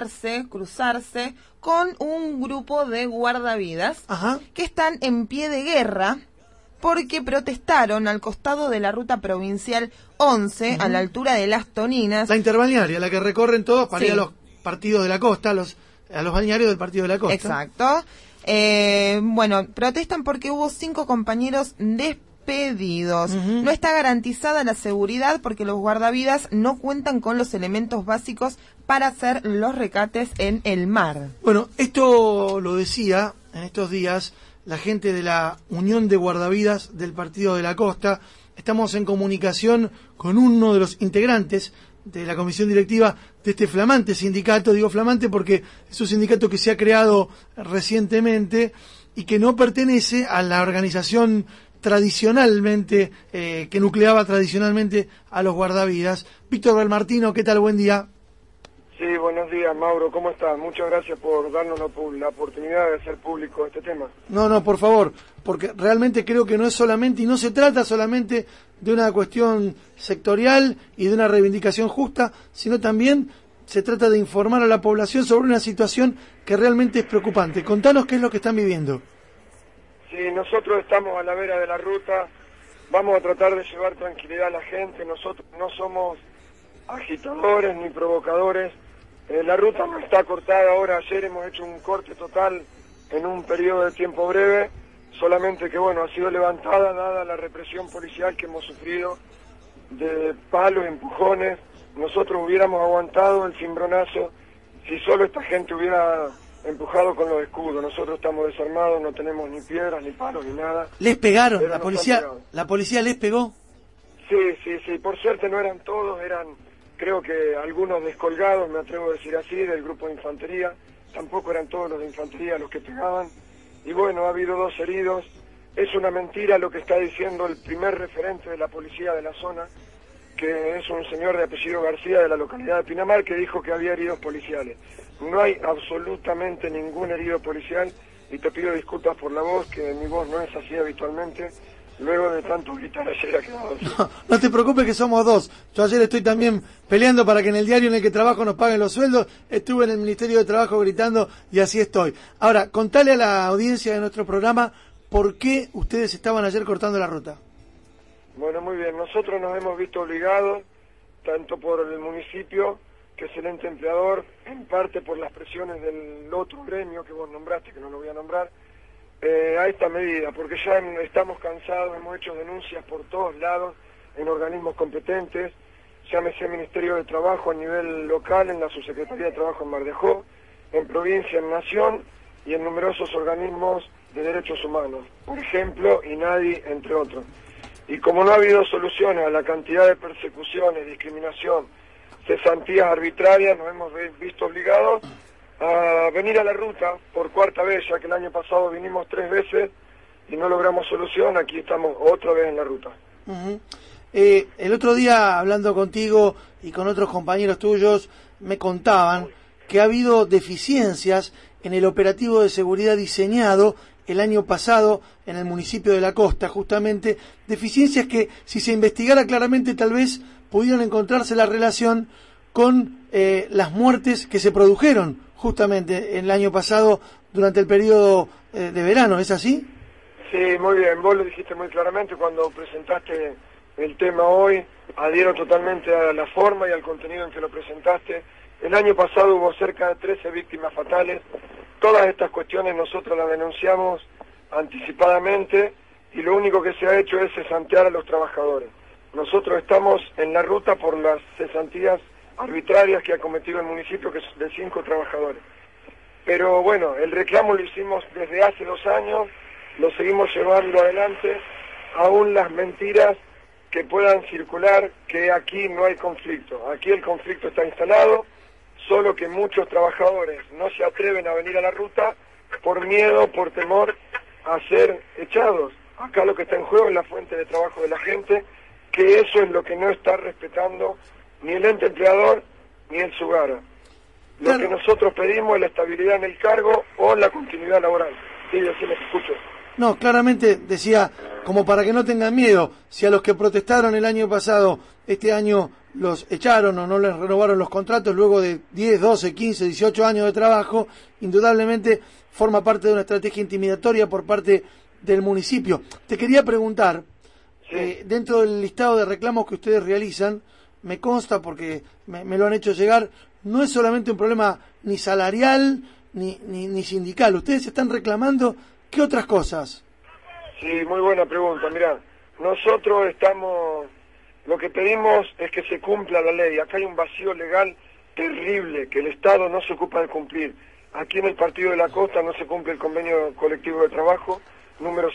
cruzarse con un grupo de guardavidas que están en pie de guerra porque protestaron al costado de la ruta provincial 11, a la altura de Las Toninas. La interbalnearia, la que recorren todos para ir a los partidos de la costa, a los balnearios del partido de la costa. Exacto. Bueno, protestan porque hubo 5 compañeros despedidos. No está garantizada la seguridad porque los guardavidas no cuentan con los elementos básicos para hacer los recates en el mar. Bueno, esto lo decía en estos días la gente de la Unión de Guardavidas del Partido de la Costa. Estamos en comunicación con uno de los integrantes de la comisión directiva de este flamante sindicato. Digo flamante porque es un sindicato que se ha creado recientemente y que no pertenece a la organización tradicionalmente, que nucleaba tradicionalmente a los guardavidas. Víctor Belmartino, ¿qué tal? Buen día. Sí, buenos días, Mauro, ¿cómo estás? Muchas gracias por darnos la oportunidad de hacer público este tema. No, por favor, porque realmente creo que no es solamente, y no se trata solamente de una cuestión sectorial y de una reivindicación justa, sino también se trata de informar a la población sobre una situación que realmente es preocupante. Contanos qué es lo que están viviendo. Sí, nosotros estamos a la vera de la ruta, vamos a tratar de llevar tranquilidad a la gente, nosotros no somos agitadores ni provocadores. La ruta no está cortada ahora, ayer hemos hecho un corte total en un periodo de tiempo breve, solamente que bueno, ha sido levantada dada la represión policial que hemos sufrido de palos, empujones. Nosotros hubiéramos aguantado el cimbronazo si solo esta gente hubiera empujado con los escudos. Nosotros estamos desarmados, no tenemos ni piedras, ni palos, ni nada. ¿Les pegaron? ¿La policía les pegó? Sí, por suerte no eran todos, eran creo que algunos descolgados, me atrevo a decir así, del grupo de infantería. Tampoco eran todos los de infantería los que pegaban. Y bueno, ha habido 2 heridos. Es una mentira lo que está diciendo el primer referente de la policía de la zona, que es un señor de apellido García de la localidad de Pinamar, que dijo que había heridos policiales. No hay absolutamente ningún herido policial, y te pido disculpas por la voz, que mi voz no es así habitualmente. Luego de tanto gritar ayer ha quedado así. No te preocupes que somos 2. Yo ayer estoy también peleando para que en el diario en el que trabajo nos paguen los sueldos. Estuve en el Ministerio de Trabajo gritando y así estoy. Ahora, contale a la audiencia de nuestro programa por qué ustedes estaban ayer cortando la ruta. Bueno, muy bien. Nosotros nos hemos visto obligados, tanto por el municipio, que es el ente empleador, en parte por las presiones del otro gremio que vos nombraste, que no lo voy a nombrar, a esta medida, porque ya estamos cansados, hemos hecho denuncias por todos lados, en organismos competentes, llámese Ministerio de Trabajo a nivel local, en la Subsecretaría de Trabajo en Mar de Ajó, en provincia, en nación, y en numerosos organismos de derechos humanos, por ejemplo, INADI, entre otros. Y como no ha habido soluciones a la cantidad de persecuciones, discriminación, cesantías arbitrarias, nos hemos visto obligados a venir a la ruta por 4ª vez, ya que el año pasado vinimos 3 veces y no logramos solución. Aquí estamos otra vez en la ruta. El otro día, hablando contigo y con otros compañeros tuyos, me contaban que ha habido deficiencias en el operativo de seguridad diseñado el año pasado en el municipio de La Costa, justamente, deficiencias que, si se investigara claramente, tal vez pudieran encontrarse la relación con las muertes que se produjeron justamente el año pasado durante el periodo de verano, ¿es así? Sí, muy bien, vos lo dijiste muy claramente cuando presentaste el tema hoy, adhiero totalmente a la forma y al contenido en que lo presentaste. El año pasado hubo cerca de 13 víctimas fatales. Todas estas cuestiones nosotros las denunciamos anticipadamente y lo único que se ha hecho es cesantear a los trabajadores. Nosotros estamos en la ruta por las cesantías arbitrarias que ha cometido el municipio, que es de 5 trabajadores. Pero bueno, el reclamo lo hicimos desde hace 2 años, lo seguimos llevando adelante, aún las mentiras que puedan circular, que aquí no hay conflicto. Aquí el conflicto está instalado, solo que muchos trabajadores no se atreven a venir a la ruta por miedo, por temor a ser echados. Acá lo que está en juego es la fuente de trabajo de la gente, que eso es lo que no está respetando ni el ente empleador ni el Sugara. Lo que nosotros pedimos es la estabilidad en el cargo o la continuidad laboral. Sí, así me escucho. No, claramente decía, como para que no tengan miedo, si a los que protestaron el año pasado, este año los echaron o no les renovaron los contratos luego de 10, 12, 15, 18 años de trabajo, indudablemente forma parte de una estrategia intimidatoria por parte del municipio. Te quería preguntar, dentro del listado de reclamos que ustedes realizan, me consta porque me lo han hecho llegar, no es solamente un problema ni salarial ni sindical. Ustedes están reclamando, ¿qué otras cosas? Sí, muy buena pregunta. Mirá, nosotros lo que pedimos es que se cumpla la ley. Acá hay un vacío legal terrible que el Estado no se ocupa de cumplir. Aquí en el Partido de la Costa no se cumple el convenio colectivo de trabajo número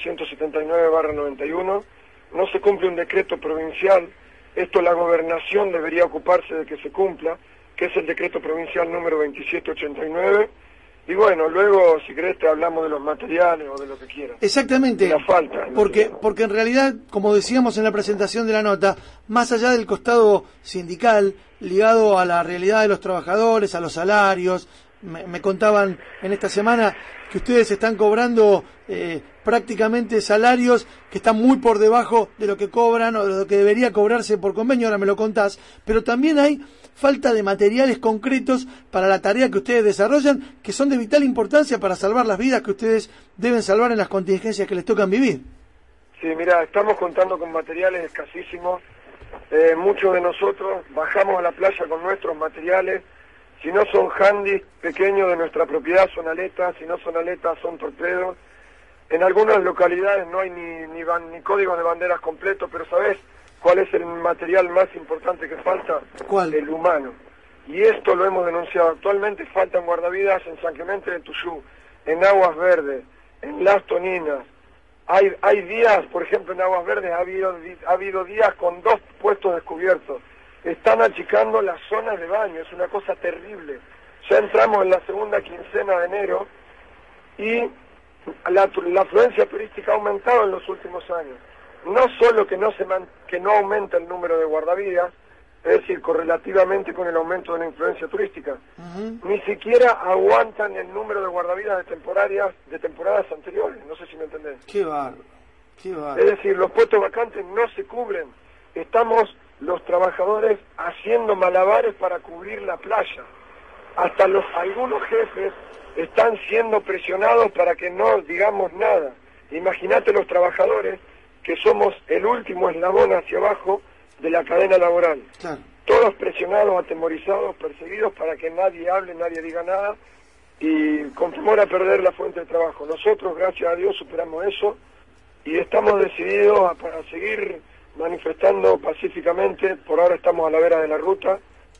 179/91, no se cumple un decreto provincial. Esto la gobernación debería ocuparse de que se cumpla, que es el decreto provincial número 2789. Y bueno, luego, si querés, te hablamos de los materiales o de lo que quieras. Exactamente. La falta. Porque en realidad, como decíamos en la presentación de la nota, más allá del costado sindical, ligado a la realidad de los trabajadores, a los salarios, me contaban en esta semana que ustedes están cobrando prácticamente salarios que están muy por debajo de lo que cobran o de lo que debería cobrarse por convenio, ahora me lo contás, pero también hay falta de materiales concretos para la tarea que ustedes desarrollan, que son de vital importancia para salvar las vidas que ustedes deben salvar en las contingencias que les tocan vivir. Sí, mira, estamos contando con materiales escasísimos. Muchos de nosotros bajamos a la playa con nuestros materiales. Si no son handys pequeños de nuestra propiedad, son aletas. Si no son aletas, son torpedos. En algunas localidades no hay ni códigos de banderas completos, pero ¿sabés cuál es el material más importante que falta? ¿Cuál? El humano. Y esto lo hemos denunciado. Actualmente faltan guardavidas en San Clemente de Tuyú, en Aguas Verdes, en Las Toninas. Hay días, por ejemplo, en Aguas Verdes ha habido días con 2 puestos descubiertos. Están achicando las zonas de baño, es una cosa terrible. Ya entramos en la segunda quincena de enero y la afluencia turística ha aumentado en los últimos años. No solo que no aumenta el número de guardavidas, es decir, correlativamente con el aumento de la influencia turística, ni siquiera aguantan el número de guardavidas de temporadas anteriores, no sé si me entendés. Qué bárbaro, qué bárbaro. Es decir, los puestos vacantes no se cubren. Estamos los trabajadores haciendo malabares para cubrir la playa. Hasta algunos jefes están siendo presionados para que no digamos nada. Imagínate los trabajadores que somos el último eslabón hacia abajo de la cadena laboral. Claro. Todos presionados, atemorizados, perseguidos para que nadie hable, nadie diga nada y con temor a perder la fuente de trabajo. Nosotros, gracias a Dios, superamos eso y estamos decididos para seguir manifestando pacíficamente. Por ahora estamos a la vera de la ruta.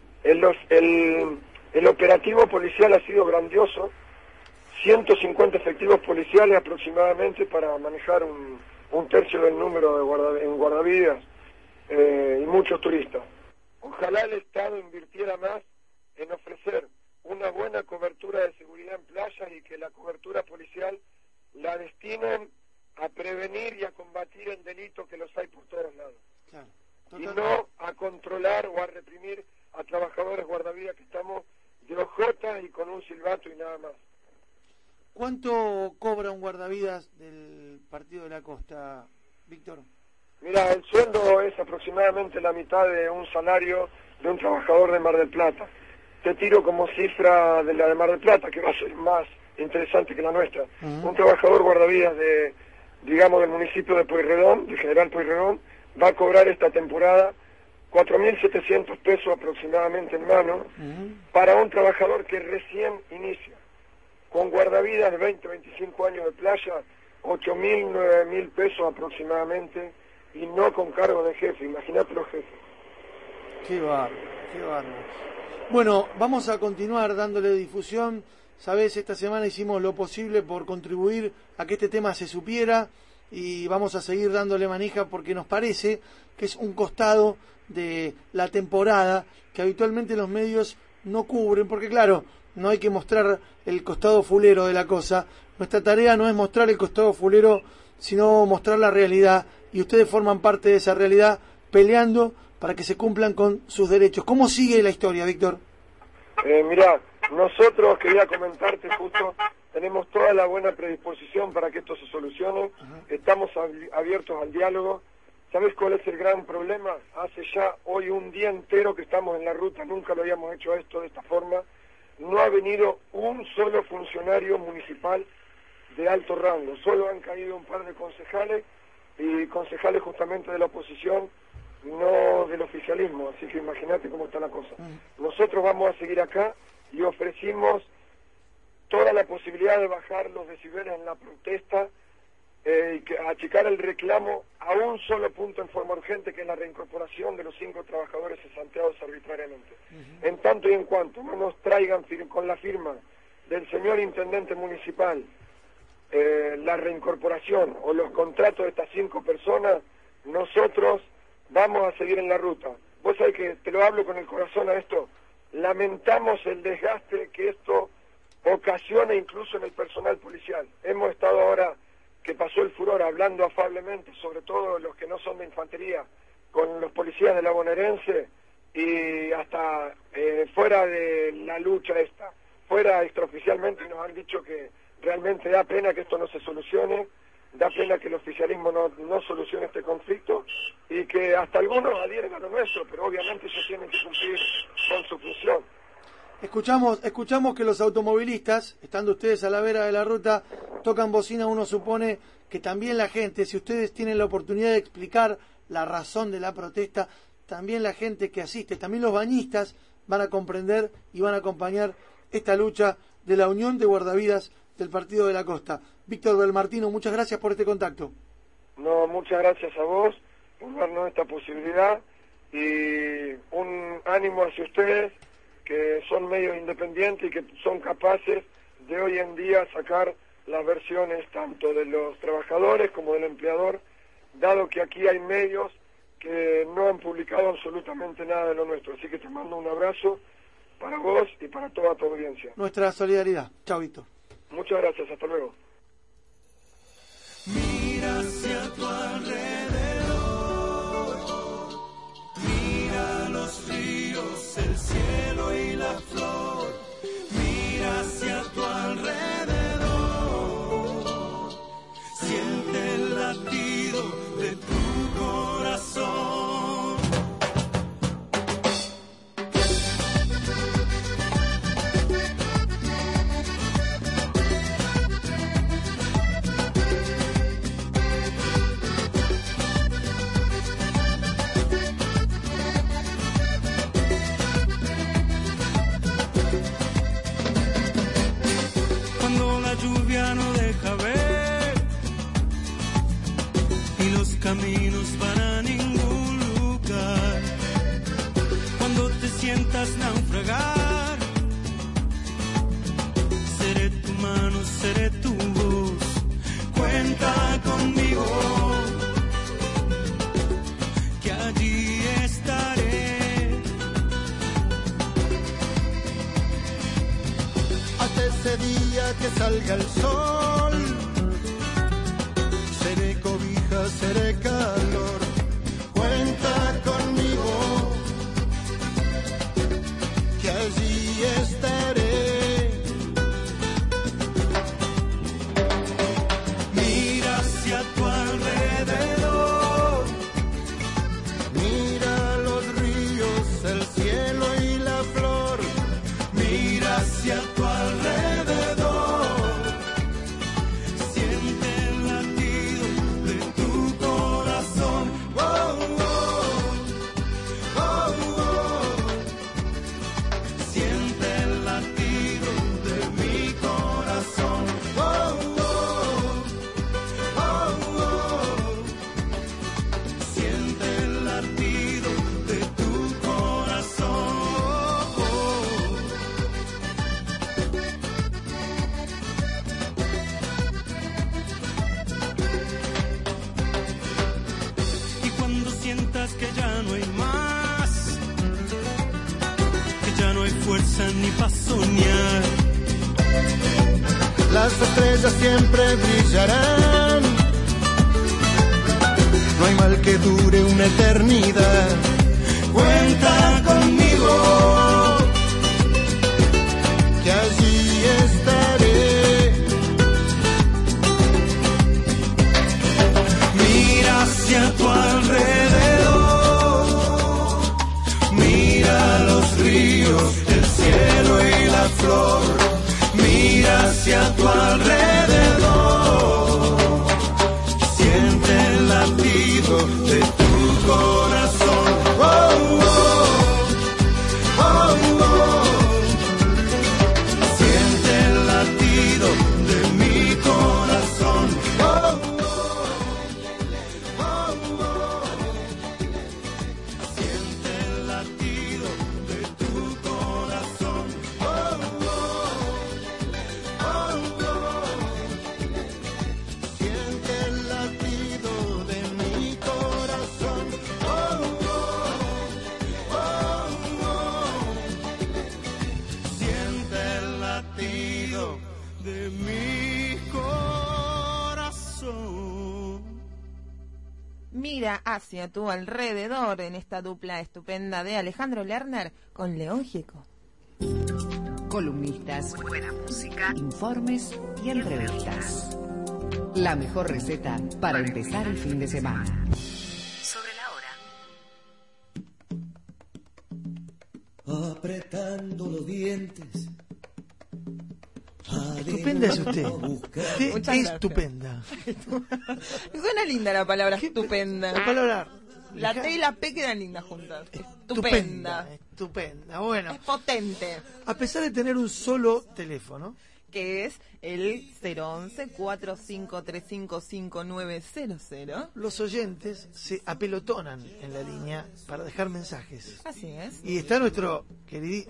El operativo policial ha sido grandioso, 150 efectivos policiales aproximadamente para manejar un tercio del número de guardavidas y muchos turistas. Ojalá el Estado invirtiera más en ofrecer una buena cobertura de seguridad en playas y que la cobertura policial la destinen a prevenir y a combatir el delito, que los hay por todos lados. Claro. Y no a controlar o a reprimir a trabajadores guardavidas que estamos de ojota y con un silbato y nada más. ¿Cuánto cobra un guardavidas del Partido de la Costa, Víctor? Mira, el sueldo es aproximadamente la mitad de un salario de un trabajador de Mar del Plata. Te tiro como cifra de la de Mar del Plata, que va a ser más interesante que la nuestra. Un trabajador guardavidas del municipio de Pueyrredón, de General Pueyrredón, va a cobrar esta temporada 4.700 pesos aproximadamente en mano para un trabajador que recién inicia. Con guardavidas de 20, 25 años de playa, 8.000, 9.000 pesos aproximadamente, y no con cargo de jefe. Imagínate los jefes. Qué bárbaro, qué bárbaro. Bueno, vamos a continuar dándole difusión. Sabés, esta semana hicimos lo posible por contribuir a que este tema se supiera y vamos a seguir dándole manija porque nos parece que es un costado de la temporada que habitualmente los medios no cubren, porque claro, no hay que mostrar el costado fulero de la cosa. Nuestra tarea no es mostrar el costado fulero, sino mostrar la realidad, y ustedes forman parte de esa realidad peleando para que se cumplan con sus derechos. ¿Cómo sigue la historia, Víctor? Mirá, nosotros, quería comentarte justo, tenemos toda la buena predisposición para que esto se solucione. Estamos abiertos al diálogo. ¿Sabés cuál es el gran problema? Hace ya hoy un día entero que estamos en la ruta, nunca lo habíamos hecho esto de esta forma. No ha venido un solo funcionario municipal de alto rango, solo han caído un par de concejales, y concejales justamente de la oposición, no del oficialismo, así que imagínate cómo está la cosa. Nosotros vamos a seguir acá y ofrecimos toda la posibilidad de bajar los decibeles en la protesta, achicar el reclamo a un solo punto en forma urgente, que es la reincorporación de los 5 trabajadores cesanteados arbitrariamente. En tanto y en cuanto no nos traigan con la firma del señor intendente municipal la reincorporación o los contratos de estas 5 personas, nosotros vamos a seguir en la ruta. Vos sabés que te lo hablo con el corazón a esto, lamentamos el desgaste que esto ocasiona incluso en el personal policial. Hemos estado ahora, que pasó el furor, hablando afablemente, sobre todo los que no son de infantería, con los policías de la bonaerense, y hasta fuera de la lucha esta, fuera extraoficialmente, nos han dicho que realmente da pena que esto no se solucione, da pena que el oficialismo no solucione este conflicto, y que hasta algunos adhieren a lo nuestro, pero obviamente ellos tienen que cumplir con su función. Escuchamos que los automovilistas, estando ustedes a la vera de la ruta, tocan bocina. Uno supone que también la gente, si ustedes tienen la oportunidad de explicar la razón de la protesta, también la gente que asiste, también los bañistas van a comprender y van a acompañar esta lucha de la Unión de Guardavidas del Partido de la Costa. Víctor Belmartino, muchas gracias por este contacto. No, muchas gracias a vos por darnos esta posibilidad, y un ánimo hacia ustedes, que son medios independientes y que son capaces de hoy en día sacar las versiones tanto de los trabajadores como del empleador, dado que aquí hay medios que no han publicado absolutamente nada de lo nuestro. Así que te mando un abrazo para vos y para toda tu audiencia. Nuestra solidaridad. Chao, Víctor. Muchas gracias, hasta luego. Mira hacia tu alrededor, mira los ríos, el cielo y la flor, mira hacia tu alrededor, siente el latido de tu corazón. No deja ver y los caminos van a ningún lugar. Cuando te sientas naufragar, seré tu mano, seré tu voz. Cuenta conmigo, que allí estaré. Hasta ese día que salga el sol, seré cobija, seré calor. Cuenta conmigo, que allí estaré. Mira hacia tu alrededor, mira los ríos, el cielo y la flor. mira hacia tu alrededor, ni para soñar. Las estrellas siempre brillarán. No hay mal que dure una eternidad. Cuenta conmigo, que allí estaré. mira hacia tu alrededor, mira los ríos, el cielo y la flor, mira hacia tu alrededor, siente el latido de tu corazón. Oh, oh, oh, oh. Siente el latido de mi corazón. Oh, oh, oh, oh. Siente el latido de tu corazón. Oh, oh, oh, oh. Siente el latido de mi corazón. Oh, oh, oh, oh. Siente el latido de mi corazón. Mira hacia tu alrededor en esta dupla estupenda de Alejandro Lerner con León Gieco. Columnistas, Buena música. informes y entrevistas. La mejor receta para empezar el fin de semana. Sobre la hora. Apretando los dientes. Estupenda es usted. Usted Muchas es gracias. estupenda. Suena linda la palabra estupenda. La palabra La T y la P quedan lindas juntas. estupenda. Estupenda. Bueno, Es potente. a pesar de tener un solo teléfono, Que es el 011-4535-5900. los oyentes se apelotonan en la línea para dejar mensajes. Así es. Y está nuestro querido...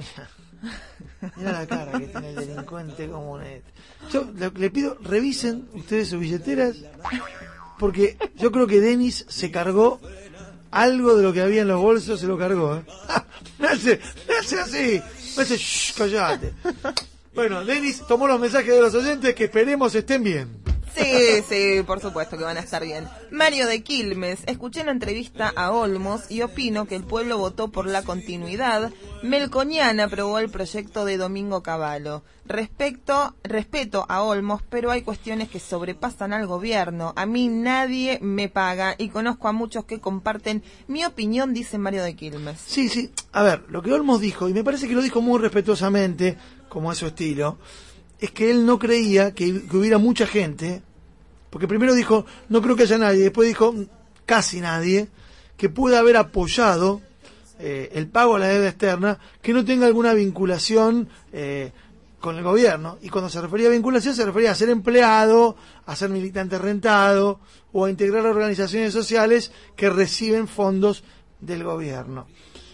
Mira la cara que tiene el delincuente como Yo le pido, revisen ustedes sus billeteras, porque yo creo que Denis se cargó algo de lo que había en los bolsos, se lo cargó. Me hace así, me hace, shh, callate. Bueno, Denis tomó los mensajes de los oyentes, que esperemos estén bien. Sí, sí, por supuesto que van a estar bien. Mario de Quilmes, escuché la entrevista a Olmos y opino que el pueblo votó por la continuidad. Melconian aprobó el proyecto de Domingo Cavallo. Respeto a Olmos, pero hay cuestiones que sobrepasan al gobierno. A mí nadie me paga y conozco a muchos que comparten mi opinión, dice Mario de Quilmes. Sí, a ver, lo que Olmos dijo, y me parece que lo dijo muy respetuosamente, como es su estilo, es que él no creía que hubiera mucha gente, porque primero dijo, no creo que haya nadie, después dijo, casi nadie, que pueda haber apoyado el pago a la deuda externa, que no tenga alguna vinculación con el gobierno. Y cuando se refería a vinculación, se refería a ser empleado, a ser militante rentado, o a integrar organizaciones sociales que reciben fondos del gobierno.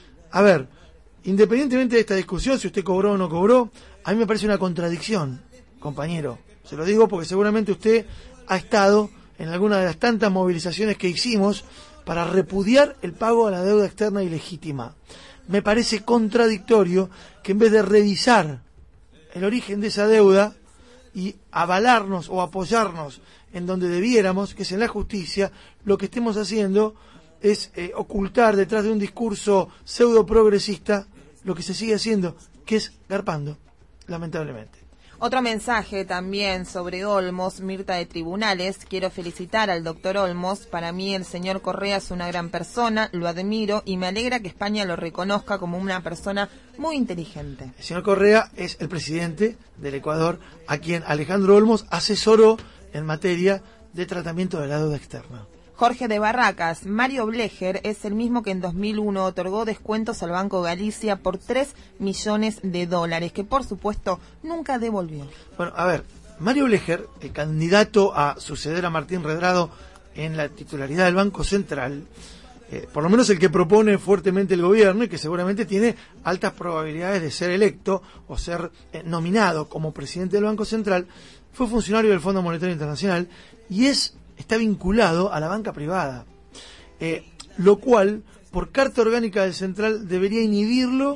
A ver, independientemente de esta discusión, si usted cobró o no cobró, a mí me parece una contradicción, compañero. Se lo digo porque seguramente usted ha estado en alguna de las tantas movilizaciones que hicimos para repudiar el pago a la deuda externa ilegítima. Me parece contradictorio que en vez de revisar el origen de esa deuda y avalarnos o apoyarnos en donde debiéramos, que es en la justicia, lo que estemos haciendo es ocultar detrás de un discurso pseudo progresista lo que se sigue haciendo, que es garpando, lamentablemente. Otro mensaje también sobre Olmos, Mirta de Tribunales. Quiero felicitar al doctor Olmos. Para mí el señor Correa es una gran persona, lo admiro y me alegra que España lo reconozca como una persona muy inteligente. El señor Correa es el presidente del Ecuador, a quien Alejandro Olmos asesoró en materia de tratamiento de la deuda externa. Jorge de Barracas, Mario Blecher es el mismo que en 2001 otorgó descuentos al Banco Galicia por $3 millones, que por supuesto nunca devolvió. Bueno, a ver, Mario Blecher, el candidato a suceder a Martín Redrado en la titularidad del Banco Central, por lo menos el que propone fuertemente el gobierno y que seguramente tiene altas probabilidades de ser electo o ser nominado como presidente del Banco Central, fue funcionario del Fondo Monetario Internacional y está vinculado a la banca privada, lo cual, por carta orgánica del Central, debería inhibirlo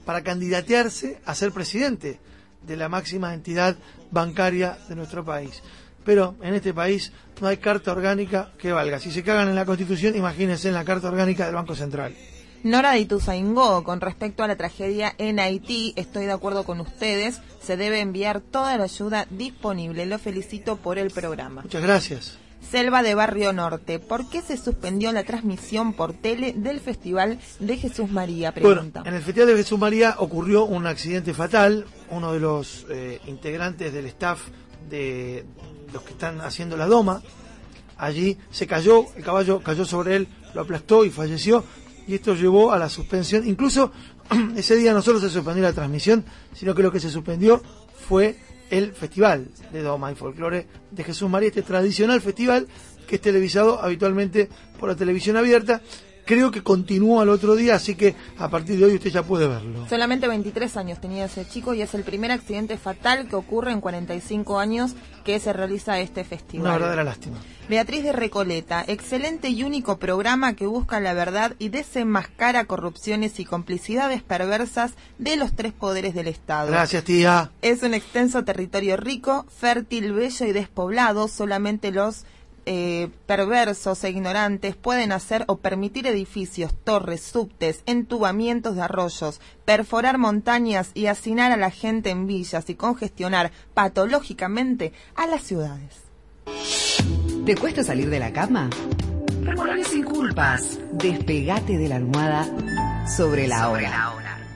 para candidatearse a ser presidente de la máxima entidad bancaria de nuestro país. Pero en este país no hay carta orgánica que valga. Si se cagan en la Constitución, imagínense en la carta orgánica del Banco Central. Nora de Ituzaingó, con respecto a la tragedia en Haití, estoy de acuerdo con ustedes, se debe enviar toda la ayuda disponible. Lo felicito por el programa. Muchas gracias. Selva de Barrio Norte, ¿por qué se suspendió la transmisión por tele del Festival de Jesús María? Pregunta. Bueno, en el Festival de Jesús María ocurrió un accidente fatal. Uno de los integrantes del staff de los que están haciendo la doma, allí se cayó, el caballo cayó sobre él, lo aplastó y falleció, y esto llevó a la suspensión. Incluso ese día no solo se suspendió la transmisión, sino que lo que se suspendió fue el Festival de Doma y Folclore de Jesús María, este tradicional festival que es televisado habitualmente por la televisión abierta. Creo que continúa al otro día, así que a partir de hoy usted ya puede verlo. Solamente 23 años tenía ese chico y es el primer accidente fatal que ocurre en 45 años que se realiza este festival. Una verdadera lástima. Beatriz de Recoleta, excelente y único programa que busca la verdad y desenmascara corrupciones y complicidades perversas de los tres poderes del Estado. Gracias, tía. Es un extenso territorio rico, fértil, bello y despoblado. Solamente los perversos e ignorantes pueden hacer o permitir edificios, torres, subtes, entubamientos de arroyos, perforar montañas y hacinar a la gente en villas y congestionar patológicamente a las ciudades. ¿Te cuesta salir de la cama? Recorre sin culpas. Despegate de la almohada sobre la hora.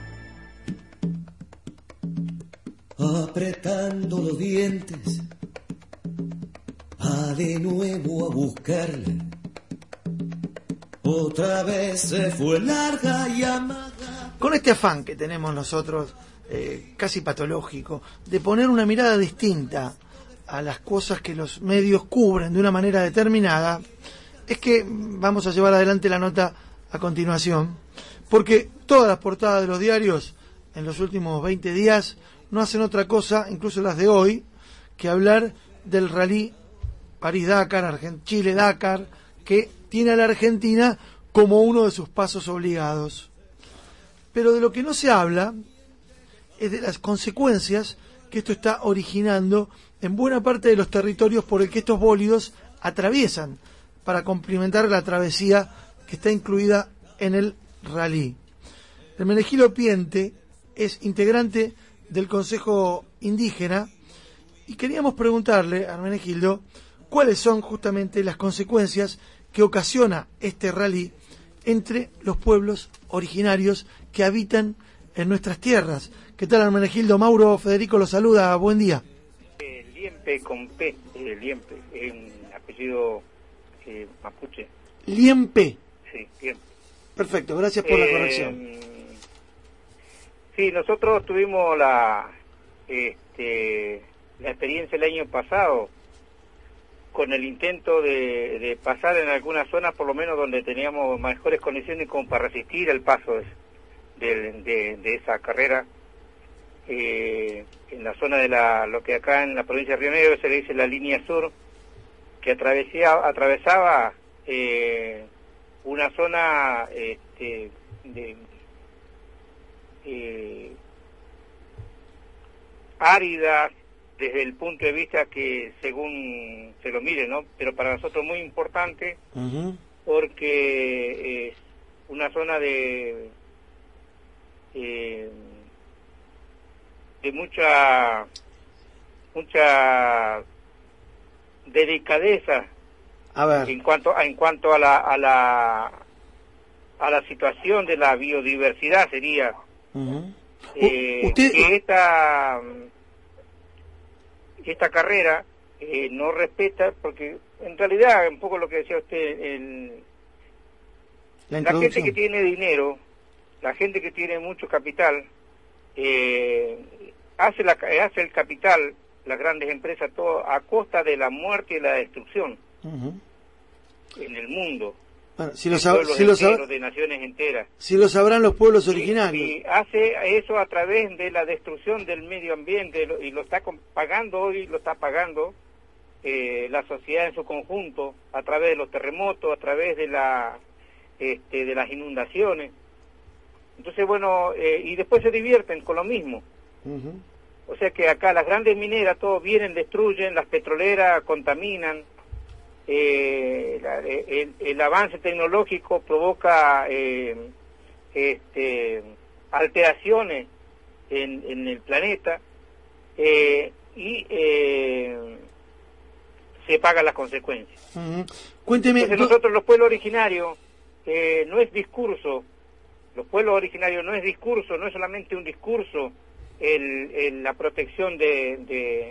Apretando los dientes, de nuevo a buscarla. Otra vez se fue larga y amarga. Con este afán que tenemos nosotros, casi patológico, de poner una mirada distinta a las cosas que los medios cubren de una manera determinada, es que vamos a llevar adelante la nota a continuación, porque todas las portadas de los diarios en los últimos 20 días no hacen otra cosa, incluso las de hoy, que hablar del rally París-Dakar, Chile-Dakar, que tiene a la Argentina como uno de sus pasos obligados. Pero de lo que no se habla es de las consecuencias que esto está originando en buena parte de los territorios por el que estos bólidos atraviesan para complementar la travesía que está incluida en el rally. Hermenegildo Piente es integrante del Consejo Indígena y queríamos preguntarle a Hermenegildo cuáles son justamente las consecuencias que ocasiona este rally entre los pueblos originarios que habitan en nuestras tierras. ¿Qué tal, Hermenegildo? Mauro Federico lo saluda, buen día. Liempe con P, Liempe, es un apellido mapuche. Liempe. Sí, Liempe. Perfecto, gracias por la corrección. Sí, nosotros tuvimos la experiencia el año pasado con el intento de pasar en algunas zonas, por lo menos donde teníamos mejores condiciones como para resistir el paso de esa carrera, en la zona de lo que acá en la provincia de Río Negro se le dice la línea sur, que atravesaba una zona árida, desde el punto de vista que según se lo mire, ¿no? Pero para nosotros muy importante, porque es una zona de mucha delicadeza en cuanto a la situación de la biodiversidad sería que esta carrera no respeta, porque en realidad un poco lo que decía usted, la gente que tiene dinero, la gente que tiene mucho capital, hace el capital, las grandes empresas, todo a costa de la muerte y la destrucción en el mundo. Bueno, de naciones enteras. Si lo sabrán los pueblos originarios. Y hace eso a través de la destrucción del medio ambiente y lo está pagando hoy, lo está pagando la sociedad en su conjunto a través de los terremotos, a través de las inundaciones. Entonces, bueno, y después se divierten con lo mismo. O sea que acá las grandes mineras, todos vienen, destruyen, las petroleras contaminan, el avance tecnológico provoca alteraciones en el planeta, y se pagan las consecuencias. Cuénteme. Entonces nosotros los pueblos originarios, no es discurso, los pueblos originarios no es discurso, no es solamente un discurso la protección del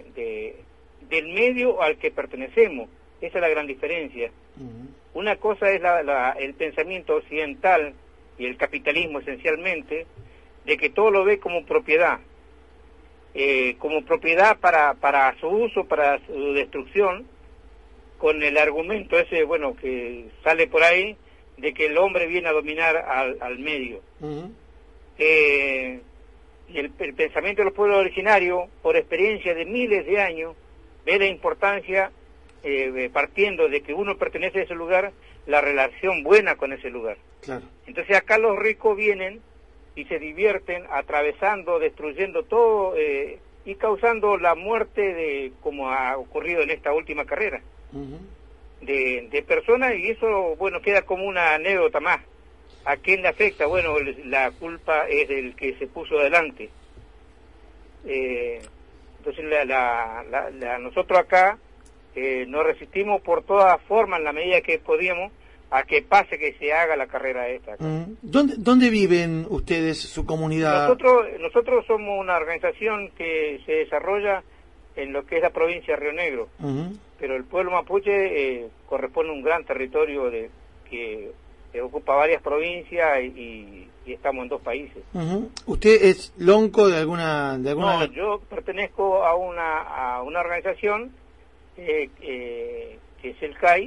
medio al que pertenecemos. Esa es la gran diferencia. Una cosa es el pensamiento occidental y el capitalismo esencialmente, de que todo lo ve como propiedad para su uso, para su destrucción, con el argumento ese, bueno, que sale por ahí, de que el hombre viene a dominar al medio. Y el pensamiento de los pueblos originarios, por experiencia de miles de años, ve la importancia, partiendo de que uno pertenece a ese lugar, la relación buena con ese lugar. Claro. Entonces acá los ricos vienen y se divierten atravesando, destruyendo todo, y causando la muerte, como ha ocurrido en esta última carrera, de personas, y eso, bueno, queda como una anécdota más. ¿A quién le afecta? Bueno, la culpa es del que se puso adelante. Entonces nosotros acá nos resistimos por todas formas, en la medida que podíamos, a que pase, que se haga la carrera esta. ¿Dónde viven ustedes, su comunidad? Nosotros somos una organización que se desarrolla en lo que es la provincia de Río Negro, pero el pueblo mapuche corresponde a un gran territorio que ocupa varias provincias y estamos en 2 países. ¿Usted es lonco de alguna? No, yo pertenezco a una organización que es el CAI,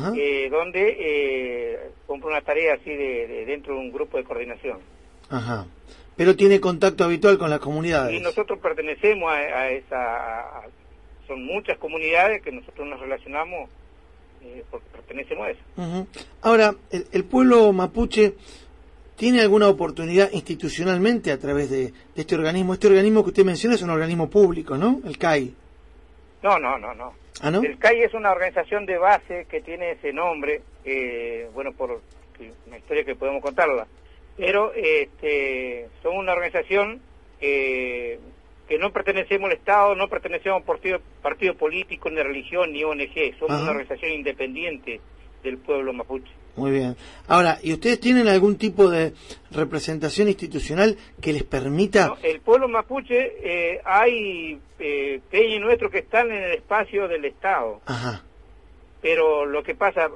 donde cumplo una tarea así de dentro de un grupo de coordinación. Pero tiene contacto habitual con las comunidades. Y nosotros pertenecemos a esa... son muchas comunidades que nosotros nos relacionamos porque pertenecemos a eso. Ahora, el pueblo mapuche tiene alguna oportunidad institucionalmente a través de este organismo. Este organismo que usted menciona es un organismo público, ¿no? El CAI. No. ¿Ah, no? El CAI es una organización de base que tiene ese nombre, bueno, por una historia que podemos contarla, pero son una organización que no pertenecemos al Estado, no pertenecemos a partido político, ni religión, ni ONG, somos una organización independiente del pueblo mapuche. Muy bien. Ahora, ¿y ustedes tienen algún tipo de representación institucional que les permita...? No, el pueblo mapuche, hay peñas nuestros que están en el espacio del Estado. Pero lo que pasa,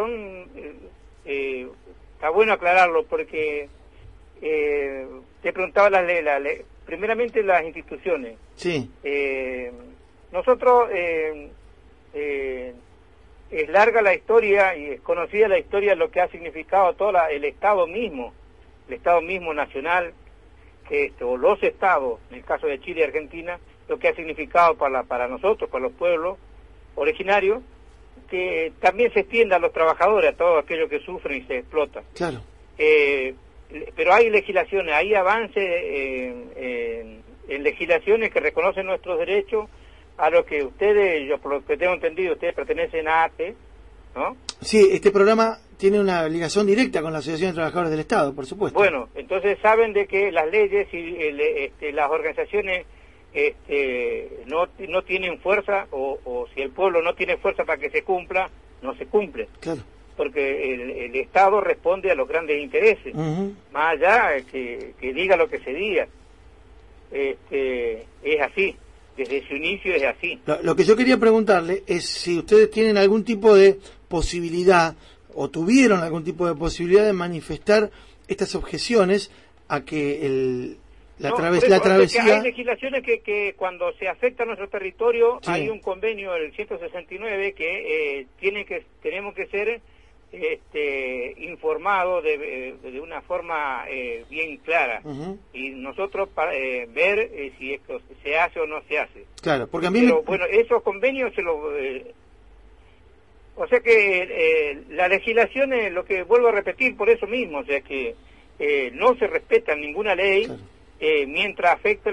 está bueno aclararlo, porque te preguntaba primeramente las instituciones. Sí. Nosotros... es larga la historia y es conocida la historia de lo que ha significado el Estado mismo nacional, o los Estados, en el caso de Chile y Argentina, lo que ha significado para nosotros, para los pueblos originarios, que también se extienda a los trabajadores, a todos aquellos que sufren y se explotan. Claro. Pero hay legislaciones, hay avances en legislaciones que reconocen nuestros derechos, a lo que ustedes, yo por lo que tengo entendido, ustedes pertenecen a ATE, ¿no? Sí, este programa tiene una ligación directa con la Asociación de Trabajadores del Estado, por supuesto. Bueno, entonces saben de que las leyes y las organizaciones no tienen fuerza, o si el pueblo no tiene fuerza para que se cumpla, no se cumple. Claro. Porque el Estado responde a los grandes intereses, más allá que diga lo que se diga. Es así. Desde su inicio es así. Lo que yo quería preguntarle es si ustedes tienen algún tipo de posibilidad, o tuvieron algún tipo de posibilidad de manifestar estas objeciones a que la travesía... Hay legislaciones que cuando se afecta a nuestro territorio, sí. Hay un convenio, el 169, que tenemos que ser informado de una forma bien clara, y nosotros ver si esto se hace o no se hace. Claro, porque a mí bueno, esos convenios o sea que la legislación es lo que vuelvo a repetir por eso mismo, o sea que no se respeta ninguna ley, Claro. Mientras afecte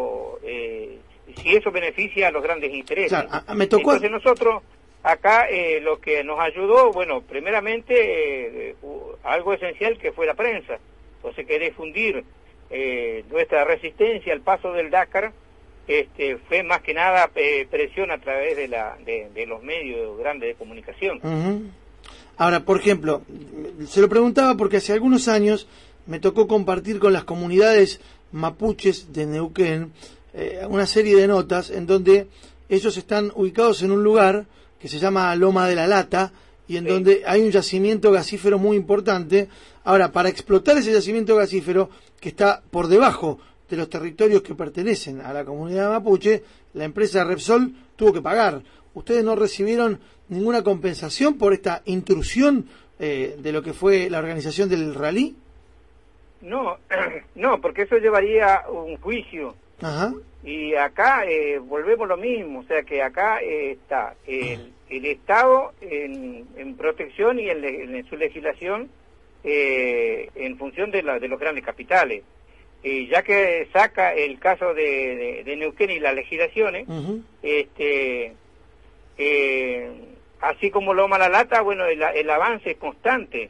si eso beneficia a los grandes intereses. Claro, me tocó... Entonces nosotros, acá, lo que nos ayudó, bueno, primeramente, algo esencial que fue la prensa. Entonces, que difundir nuestra resistencia al paso del Dakar, fue más que nada presión a través de los medios grandes de comunicación. Uh-huh. Ahora, por ejemplo, se lo preguntaba porque hace algunos años me tocó compartir con las comunidades mapuches de Neuquén una serie de notas en donde ellos están ubicados en un lugar que se llama Loma de la Lata y en donde hay un yacimiento gasífero muy importante. Ahora, para explotar ese yacimiento gasífero que está por debajo de los territorios que pertenecen a la comunidad mapuche, la empresa Repsol tuvo que pagar. ¿Ustedes no recibieron ninguna compensación por esta intrusión de lo que fue la organización del rally? No, porque eso llevaría un juicio. Ajá. Y acá volvemos lo mismo, o sea que acá está el Estado en protección y en su legislación en función de los grandes capitales. Ya que saca el caso de Neuquén y las legislaciones, Uh-huh. Así como Loma la Lata, bueno, el avance es constante.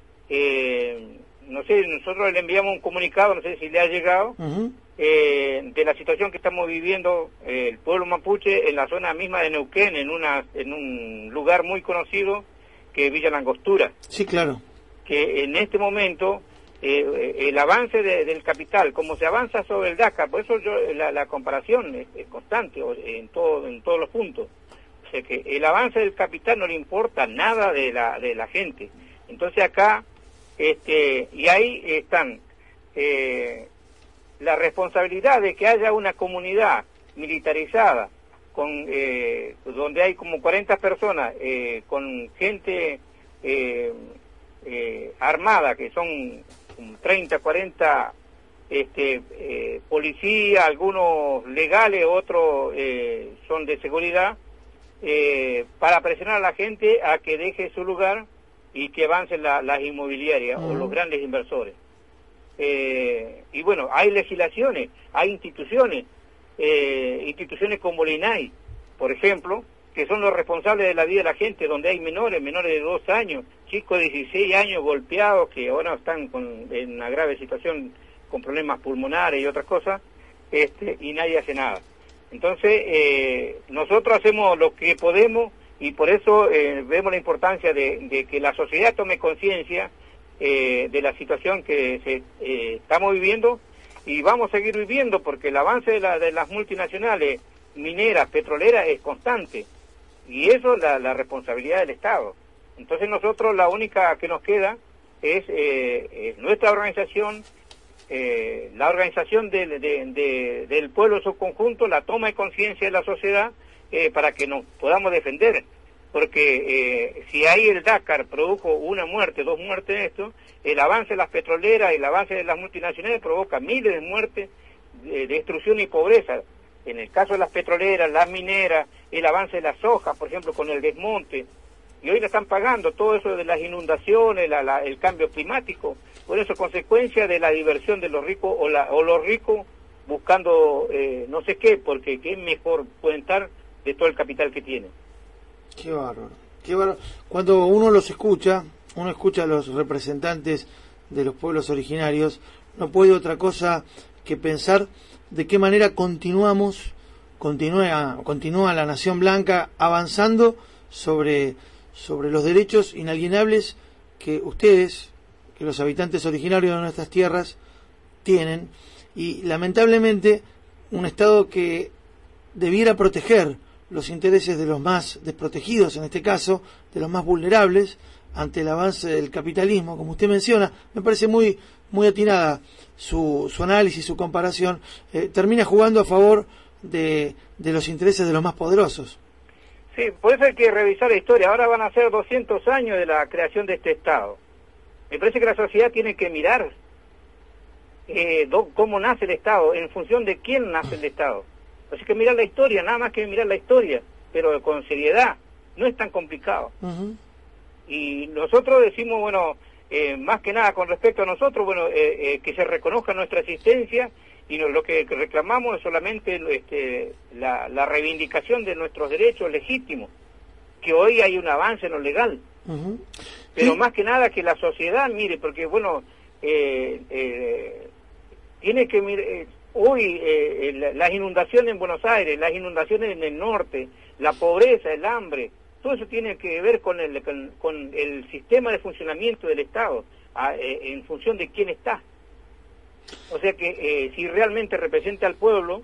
No sé, nosotros le enviamos un comunicado, no sé si le ha llegado, Uh-huh. De la situación que estamos viviendo el pueblo mapuche en la zona misma de Neuquén, en un lugar muy conocido que es Villa Langostura. Sí, claro. Que en este momento el avance del capital, como se avanza sobre el Dakar, por eso la comparación es constante en todos los puntos. O sea que el avance del capital no le importa nada de la gente. Entonces acá, y ahí están la responsabilidad de que haya una comunidad militarizada, donde hay como 40 personas, con gente armada, que son 30, 40 policías, algunos legales, otros son de seguridad, para presionar a la gente a que deje su lugar y que avancen las inmobiliarias o los grandes inversores. Y bueno, hay legislaciones, hay instituciones como el INAI, por ejemplo, que son los responsables de la vida de la gente, donde hay menores de 2 años, chicos de 16 años golpeados, que ahora están en una grave situación con problemas pulmonares y otras cosas, y nadie hace nada. Entonces, nosotros hacemos lo que podemos, y por eso vemos la importancia de que la sociedad tome conciencia de la situación que estamos viviendo, y vamos a seguir viviendo, porque el avance de las multinacionales mineras, petroleras, es constante, y eso es la responsabilidad del Estado. Entonces nosotros la única que nos queda es nuestra organización, la organización del pueblo en su conjunto, la toma de conciencia de la sociedad, para que nos podamos defender, porque si ahí el Dakar produjo una muerte, 2 muertes en esto, el avance de las petroleras y el avance de las multinacionales provoca miles de muertes, destrucción y pobreza. En el caso de las petroleras, las mineras, el avance de la soja, por ejemplo, con el desmonte, y hoy la están pagando todo eso de las inundaciones, el cambio climático, por eso consecuencia de la diversión de los ricos o los ricos buscando no sé qué, porque qué mejor pueden estar de todo el capital que tienen. Qué bárbaro, qué bárbaro. Cuando uno escucha a los representantes de los pueblos originarios, no puede otra cosa que pensar de qué manera continúa la Nación Blanca avanzando sobre los derechos inalienables que ustedes, que los habitantes originarios de nuestras tierras, tienen, y lamentablemente un Estado que debiera proteger los intereses de los más desprotegidos, en este caso, de los más vulnerables, ante el avance del capitalismo, como usted menciona, me parece muy atinada su análisis, su comparación, termina jugando a favor de los intereses de los más poderosos. Sí, por eso hay que revisar la historia. Ahora van a ser 200 años de la creación de este Estado. Me parece que la sociedad tiene que mirar cómo nace el Estado, en función de quién nace el Estado. Así que mirar la historia, nada más que mirar la historia, pero con seriedad, no es tan complicado. Uh-huh. Y nosotros decimos, bueno, más que nada con respecto a nosotros, bueno, que se reconozca nuestra existencia, y lo que reclamamos es solamente la reivindicación de nuestros derechos legítimos, que hoy hay un avance en lo legal. Uh-huh. Pero más que nada que la sociedad mire, porque bueno, tiene que mirar, hoy las inundaciones en Buenos Aires, las inundaciones en el norte, la pobreza, el hambre, todo eso tiene que ver con el sistema de funcionamiento del Estado, en función de quién está. O sea que si realmente representa al pueblo,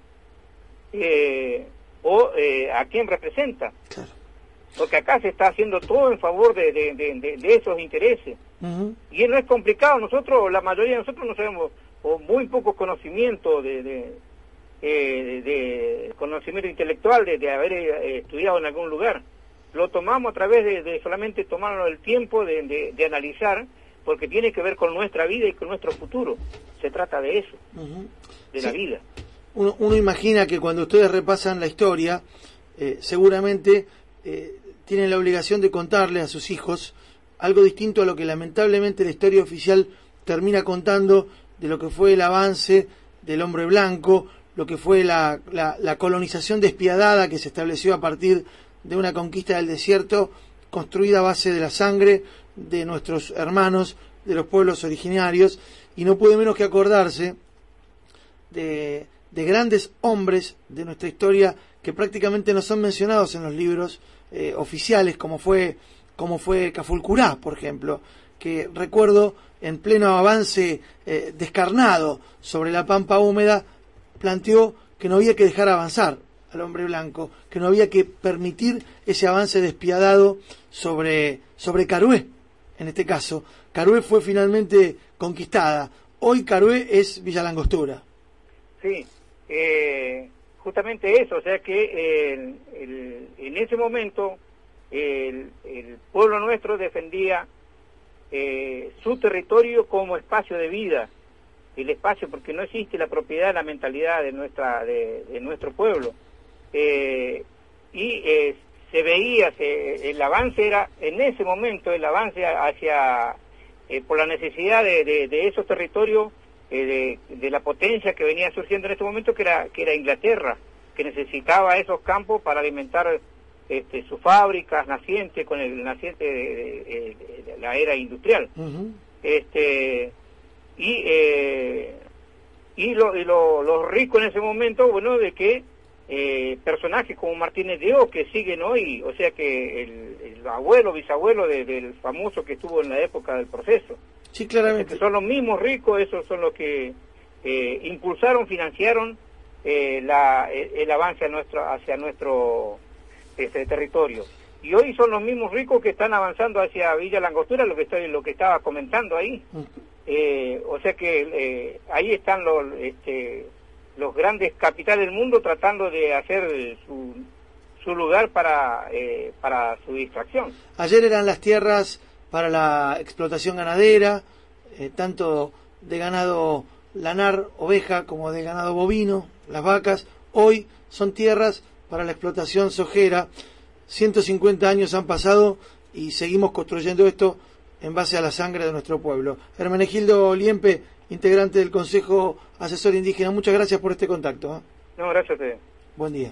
o a quién representa. Claro. Porque acá se está haciendo todo en favor de esos intereses. Uh-huh. Y no es complicado, nosotros, la mayoría de nosotros no sabemos, o muy poco conocimiento de conocimiento intelectual de haber estudiado en algún lugar. Lo tomamos a través de solamente tomarnos el tiempo de analizar, porque tiene que ver con nuestra vida y con nuestro futuro. Se trata de eso, uh-huh. De la vida. Uno imagina que cuando ustedes repasan la historia, seguramente tienen la obligación de contarle a sus hijos algo distinto a lo que lamentablemente la historia oficial termina contando de lo que fue el avance del hombre blanco, lo que fue la colonización despiadada que se estableció a partir de una conquista del desierto construida a base de la sangre de nuestros hermanos, de los pueblos originarios, y no puede menos que acordarse de grandes hombres de nuestra historia que prácticamente no son mencionados en los libros oficiales, como fue Cafulcurá, por ejemplo, que recuerdo en pleno avance descarnado sobre la pampa húmeda, planteó que no había que dejar avanzar al hombre blanco, que no había que permitir ese avance despiadado sobre Carué. En este caso, Carué fue finalmente conquistada. Hoy Carué es Villa Langostura. Sí, justamente eso, o sea que en ese momento el pueblo nuestro defendía su territorio como espacio de vida, el espacio, porque no existe la propiedad, la mentalidad de nuestro pueblo, y se veía, el avance era, en ese momento, el avance hacia, por la necesidad de esos territorios, de la potencia que venía surgiendo en este momento, que era Inglaterra, que necesitaba esos campos para alimentar sus fábricas nacientes, con el naciente de la era industrial. Uh-huh. Y lo rico en ese momento, bueno, de que personajes como Martínez de O, que siguen hoy, o sea que el abuelo, bisabuelo del famoso que estuvo en la época del proceso. Sí, claramente. Que son los mismos ricos, esos son los que impulsaron, financiaron el avance hacia nuestro territorio. Y hoy son los mismos ricos que están avanzando hacia Villa Langostura, lo que estaba comentando ahí. O sea que ahí están los grandes capitales del mundo tratando de hacer su lugar para su distracción. Ayer eran las tierras para la explotación ganadera, tanto de ganado lanar, oveja, como de ganado bovino, las vacas. Hoy son tierras para la explotación sojera. 150 años han pasado y seguimos construyendo esto en base a la sangre de nuestro pueblo. Hermenegildo Liempe, integrante del Consejo Asesor Indígena, muchas gracias por este contacto. No, gracias a ustedes. Buen día.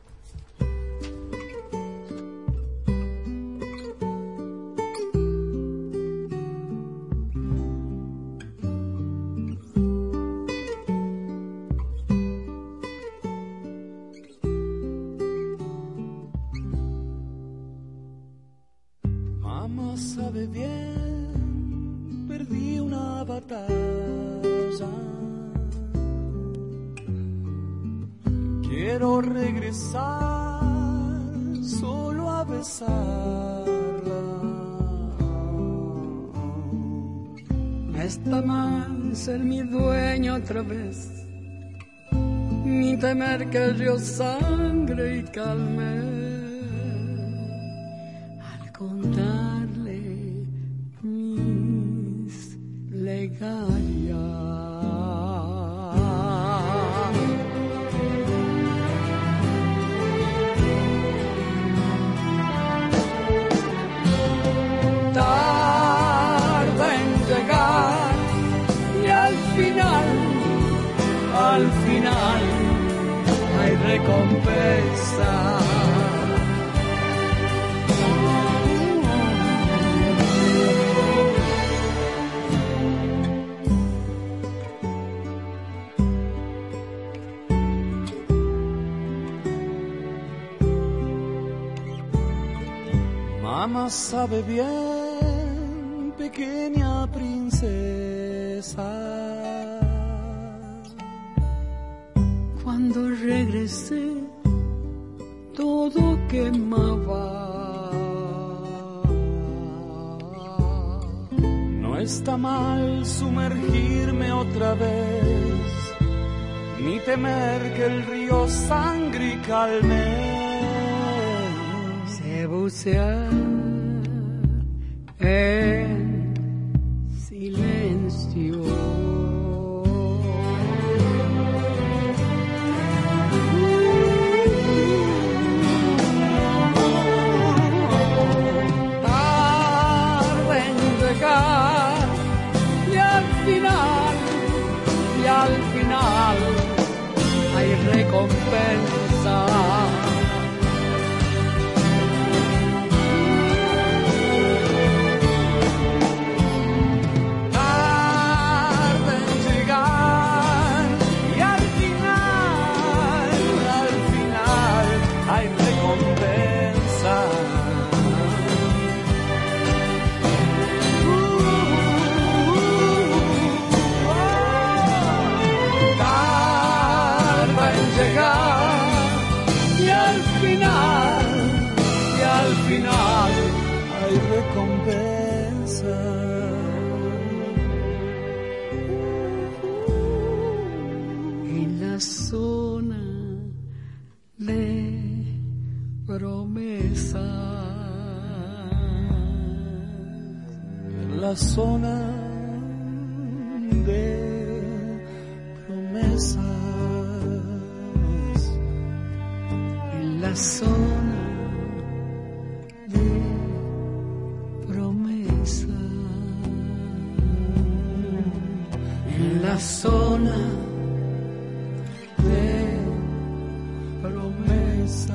Mamá sabe bien, perdí una batalla. Quiero regresar solo a besarla. No está mal ser mi dueño otra vez, ni temer que el río sangre y calme. Al contarle mis legarias. Tarda en recompensa. Mamá sabe bien, pequeña princesa, cuando regresé todo quemaba. No está mal sumergirme otra vez, ni temer que el río sangre y calme. Sé bucear en silencio. Tarde en llegar y al final hay recompensa. Y al final hay recompensa. En la zona de promesa, en la zona de promesas, en la zona de promesa, en la zona de promesa.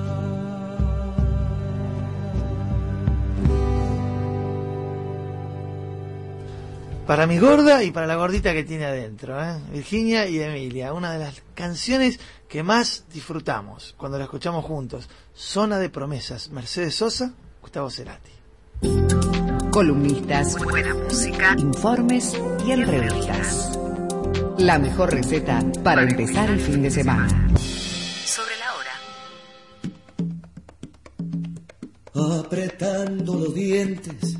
Para mi gorda y para la gordita que tiene adentro, Virginia y Emilia, una de las canciones que más disfrutamos cuando la escuchamos juntos. Zona de promesas, Mercedes Sosa, Gustavo Cerati. Columnistas, buena música, informes y entrevistas. La mejor receta para empezar el fin de semana. Sobre la hora. Apretando los dientes,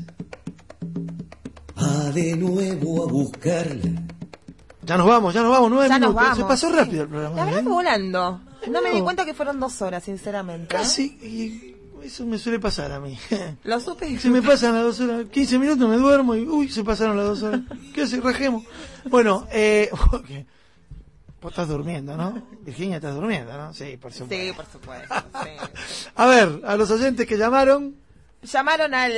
de nuevo a buscarle. Ya nos vamos, 9 ya minutos. Vamos, se pasó rápido el programa. La verdad fue volando. No me di cuenta que fueron 2 horas, sinceramente. Casi, y eso me suele pasar a mí. Lo supe. Se me pasan las 2 horas, 15 minutos me duermo y se pasaron las 2 horas. ¿Qué hace? Rajemos. Bueno, okay. Vos estás durmiendo, ¿no? Virginia, estás durmiendo, ¿no? Sí, por supuesto. Sí, por supuesto. Sí. A ver, a los oyentes que llamaron. Llamaron al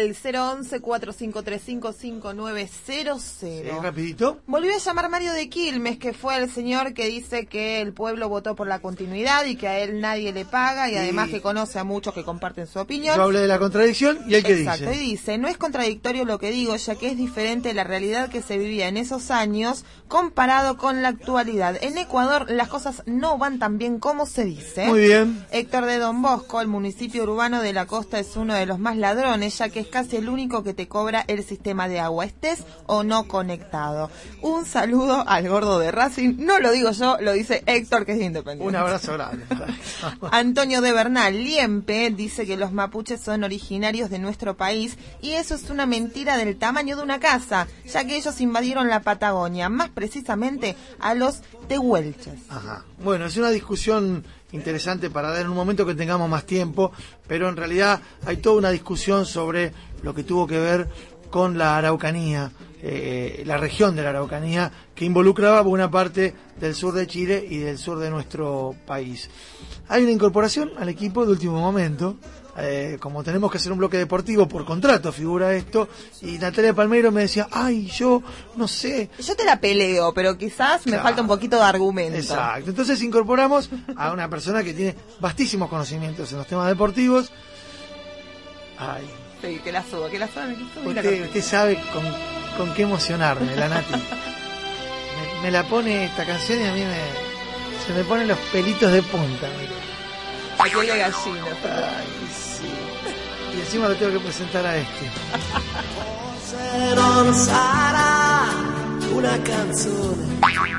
011-4535-5900. Sí, rapidito. Volvió a llamar Mario de Quilmes, que fue el señor que dice que el pueblo votó por la continuidad y que a él nadie le paga y además que conoce a muchos que comparten su opinión. Yo hablé de la contradicción y hay que dice. Exacto, y dice, no es contradictorio lo que digo, ya que es diferente la realidad que se vivía en esos años comparado con la actualidad. En Ecuador las cosas no van tan bien como se dice. Muy bien. Héctor de Don Bosco, el municipio urbano de la costa, es uno de los más ladrones, ya que es casi el único que te cobra el sistema de agua, estés o no conectado. Un saludo al gordo de Racing, no lo digo yo, lo dice Héctor, que es independiente. Un abrazo grande. Antonio de Bernal, Liempe, dice que los mapuches son originarios de nuestro país y eso es una mentira del tamaño de una casa, ya que ellos invadieron la Patagonia, más precisamente a los tehuelches. Ajá. Bueno, es una discusión interesante para dar en un momento que tengamos más tiempo, pero en realidad hay toda una discusión sobre lo que tuvo que ver con la Araucanía la región de la Araucanía, que involucraba buena parte del sur de Chile y del sur de nuestro país. Hay una incorporación al equipo de último momento. Como tenemos que hacer un bloque deportivo, por contrato figura esto, y Natalia Palmeiro me decía, ay, yo no sé. Yo te la peleo, pero quizás me falta un poquito de argumento. Exacto, entonces incorporamos a una persona que tiene vastísimos conocimientos en los temas deportivos. Ay. Sí, que la suba. Usted sabe con qué emocionarme, la Nati. me la pone esta canción y a mí se me ponen los pelitos de punta, mira. Aquí hay gallina. Ay, sí. Y encima lo tengo que presentar a este. Una canzone.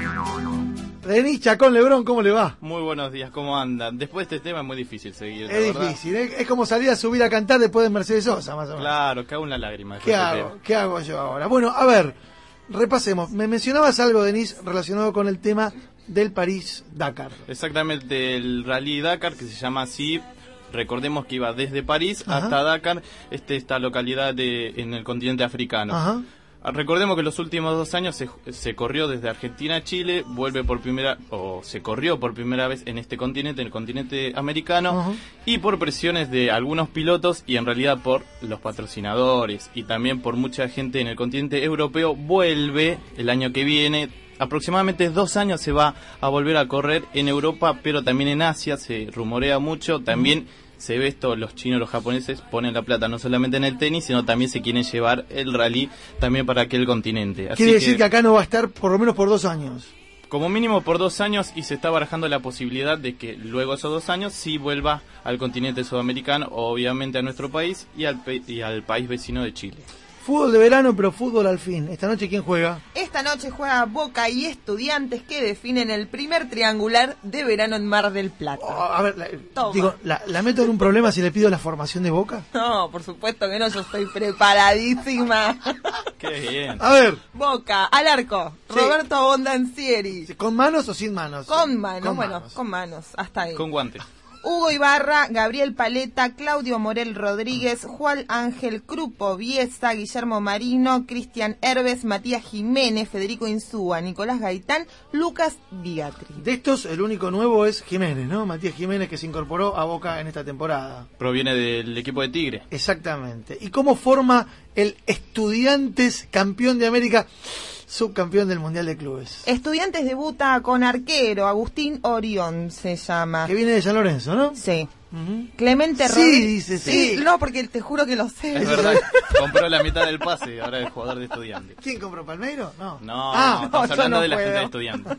Denis Chacón Lebrón, ¿cómo le va? Muy buenos días, ¿cómo andan? Después de este tema es muy difícil seguir. Es difícil, es como salir a subir a cantar después de Mercedes Sosa, más o menos. Claro, cago una lágrima. ¿Qué hago yo ahora? Bueno, a ver, repasemos. Me mencionabas algo, Denis, relacionado con el tema del París-Dakar. Exactamente, el Rally Dakar, que se llama así. Recordemos que iba desde París hasta Dakar, esta localidad en el continente africano. Ajá. Recordemos que los últimos 2 años se corrió desde Argentina a Chile, se corrió por primera vez en este continente, en el continente americano, y por presiones de algunos pilotos y en realidad por los patrocinadores y también por mucha gente en el continente europeo, vuelve el año que viene. Aproximadamente 2 años se va a volver a correr en Europa, pero también en Asia, se rumorea mucho, también se ve esto, los chinos, los japoneses ponen la plata no solamente en el tenis, sino también se quieren llevar el rally también para aquel continente. Así Quiere decir que acá no va a estar por lo menos por 2 años. Como mínimo por 2 años, y se está barajando la posibilidad de que luego de esos 2 años sí vuelva al continente sudamericano, obviamente a nuestro país y al país vecino de Chile. Fútbol de verano, pero fútbol al fin. ¿Esta noche quién juega? Esta noche juega Boca y Estudiantes, que definen el primer triangular de verano en Mar del Plata. A ver, ¿la meto en un problema si le pido la formación de Boca? No, por supuesto que no, yo estoy preparadísima. Qué bien. A ver. Boca, al arco, sí. Roberto Bondancieri. ¿Con manos o sin manos? Con manos, con manos, hasta ahí. Con guantes. Hugo Ibarra, Gabriel Paleta, Claudio Morel Rodríguez, Juan Ángel Crupo Biesa, Guillermo Marino, Cristian Herbes, Matías Jiménez, Federico Insúa, Nicolás Gaitán, Lucas Bigatri. De estos, el único nuevo es Jiménez, ¿no? Matías Jiménez, que se incorporó a Boca en esta temporada. Proviene del equipo de Tigre. Exactamente. ¿Y cómo forma el Estudiantes campeón de América, subcampeón del Mundial de Clubes? Estudiantes debuta con arquero, Agustín Orión se llama. Que viene de San Lorenzo, ¿no? Sí. Clemente Rodríguez. Sí, dice, sí. No, porque te juro que lo sé. Es verdad, compró la mitad del pase, ahora es jugador de Estudiantes. ¿Quién compró, Palmeiro? No. No, estamos hablando de la gente de Estudiantes.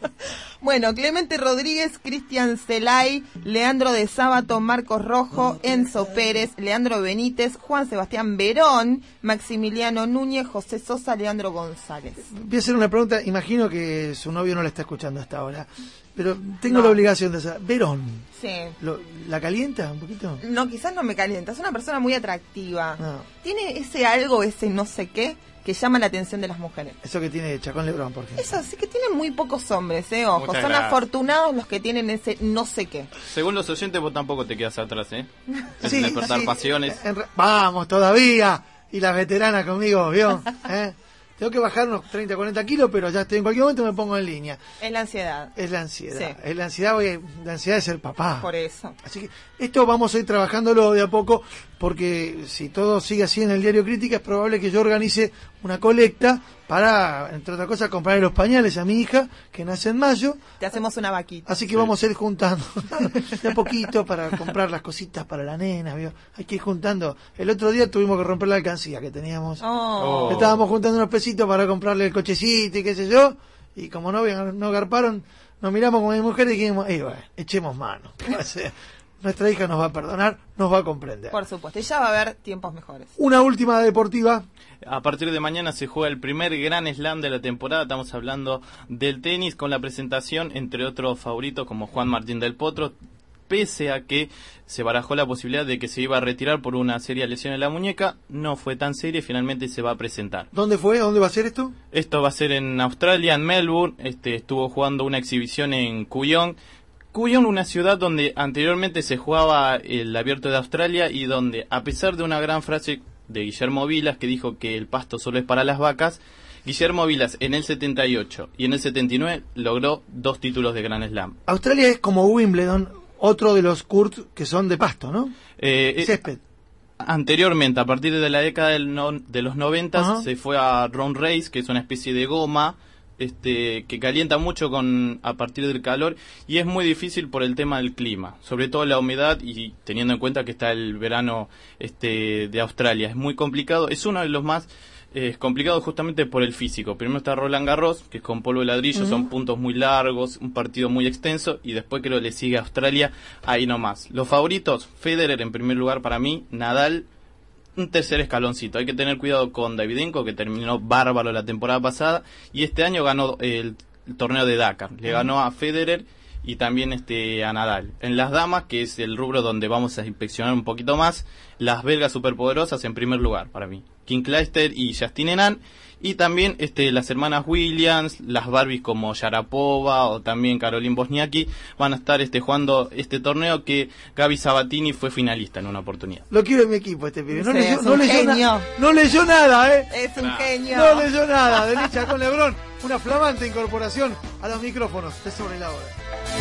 Bueno, Clemente Rodríguez, Cristian Celay, Leandro de Sábato, Marcos Rojo, Enzo Pérez, Leandro Benítez, Juan Sebastián Verón, Maximiliano Núñez, José Sosa, Leandro González. Voy a hacer una pregunta, imagino que su novio no la está escuchando hasta ahora, pero tengo la obligación de hacer. Verón. Sí. ¿La calienta un poquito? No, quizás no me calienta, es una persona muy atractiva. No. Tiene ese algo, ese no sé qué, que llama la atención de las mujeres. Eso que tiene Chacón Lebrón, por ejemplo. Eso sí que tiene muy pocos hombres, ojo. Muchas Son gracias. afortunados los que tienen ese no sé qué. Según los oyentes, vos tampoco te quedas atrás, Es Sí, despertar sí. pasiones. Vamos, todavía. Y las veteranas conmigo, ¿vio? Tengo que bajar unos 30, 40 kilos, pero ya estoy en cualquier momento me pongo en línea. Es la ansiedad. Es la ansiedad. Sí. Es la ansiedad, porque la ansiedad es ser papá. Por eso. Así que esto vamos a ir trabajándolo de a poco, porque si todo sigue así en el Diario Crítica, es probable que yo organice una colecta para, entre otras cosas, comprarle los pañales a mi hija, que nace en mayo. Te hacemos una vaquita. Así que vamos a ir juntando de a poquito para comprar las cositas para la nena, ¿vio? Hay que ir juntando. El otro día tuvimos que romper la alcancía que teníamos. Oh. Estábamos juntando unos pesitos para comprarle el cochecito y qué sé yo, y como no garparon, nos miramos con mi mujer y dijimos, bueno, echemos mano. O sea, nuestra hija nos va a perdonar, nos va a comprender. Por supuesto, y ya va a haber tiempos mejores. Una última deportiva. A partir de mañana se juega el primer Gran Slam de la temporada. Estamos hablando del tenis, con la presentación, entre otros favoritos, como Juan Martín del Potro, pese a que se barajó la posibilidad de que se iba a retirar por una seria lesión en la muñeca. No fue tan seria y finalmente se va a presentar. ¿Dónde fue? ¿Dónde va a ser esto? Esto va a ser en Australia, en Melbourne. Estuvo jugando una exhibición en Kooyong. Kooyong, una ciudad donde anteriormente se jugaba el Abierto de Australia y donde, a pesar de una gran de Guillermo Vilas, que dijo que el pasto solo es para las vacas. Guillermo Vilas en el 78 y en el 79 logró 2 títulos de Grand Slam. Australia es como Wimbledon, otro de los courts que son de pasto, ¿no? Césped. Anteriormente, a partir de la década de los 90, se fue a round race, que es una especie de goma que calienta mucho a partir del calor, y es muy difícil por el tema del clima, sobre todo la humedad, y teniendo en cuenta que está el verano de Australia. Es muy complicado, es uno de los más complicados justamente por el físico. Primero está Roland Garros, que es con polvo de ladrillo, son puntos muy largos, un partido muy extenso, y después creo que le sigue Australia ahí nomás. Los favoritos, Federer en primer lugar para mí, Nadal un tercer escaloncito. Hay que tener cuidado con Davydenko, que terminó bárbaro la temporada pasada, y este año ganó el torneo de Dakar. Le ganó a Federer y también a Nadal. En las damas, que es el rubro donde vamos a inspeccionar un poquito más, las belgas superpoderosas en primer lugar para mí, Kim Clijsters y Justin Henin, y también las hermanas Williams, las Barbies como Sharapova o también Caroline Wozniacki van a estar jugando este torneo, que Gaby Sabatini fue finalista en una oportunidad. Lo quiero en mi equipo pibe. No, Sí, no leyó nada, Es un genio. No leyó nada. Denis Chacón Lebrón, una flamante incorporación a los micrófonos de Sobre la Hora.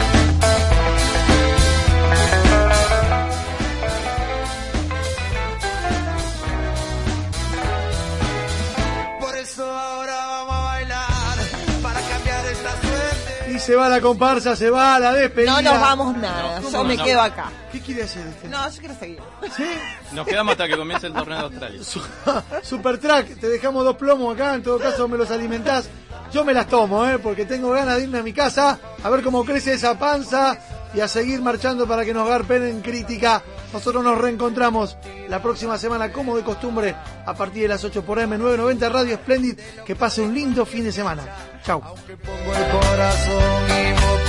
Por eso ahora vamos a bailar para cambiar esta suerte. Y se va la comparsa, se va la despedida. No nos vamos nada, yo me quedo acá. ¿Qué quiere hacer No, yo quiero seguir. ¿Sí? Nos quedamos hasta que comience el torneo de Australia. Super Track, te dejamos 2 plomos acá, en todo caso me los alimentás. Yo me las tomo, porque tengo ganas de irme a mi casa a ver cómo crece esa panza y a seguir marchando para que nos garpen en crítica. Nosotros nos reencontramos la próxima semana, como de costumbre, a partir de las 8 por AM990 Radio Splendid. Que pase un lindo fin de semana. Chau. Pongo el corazón y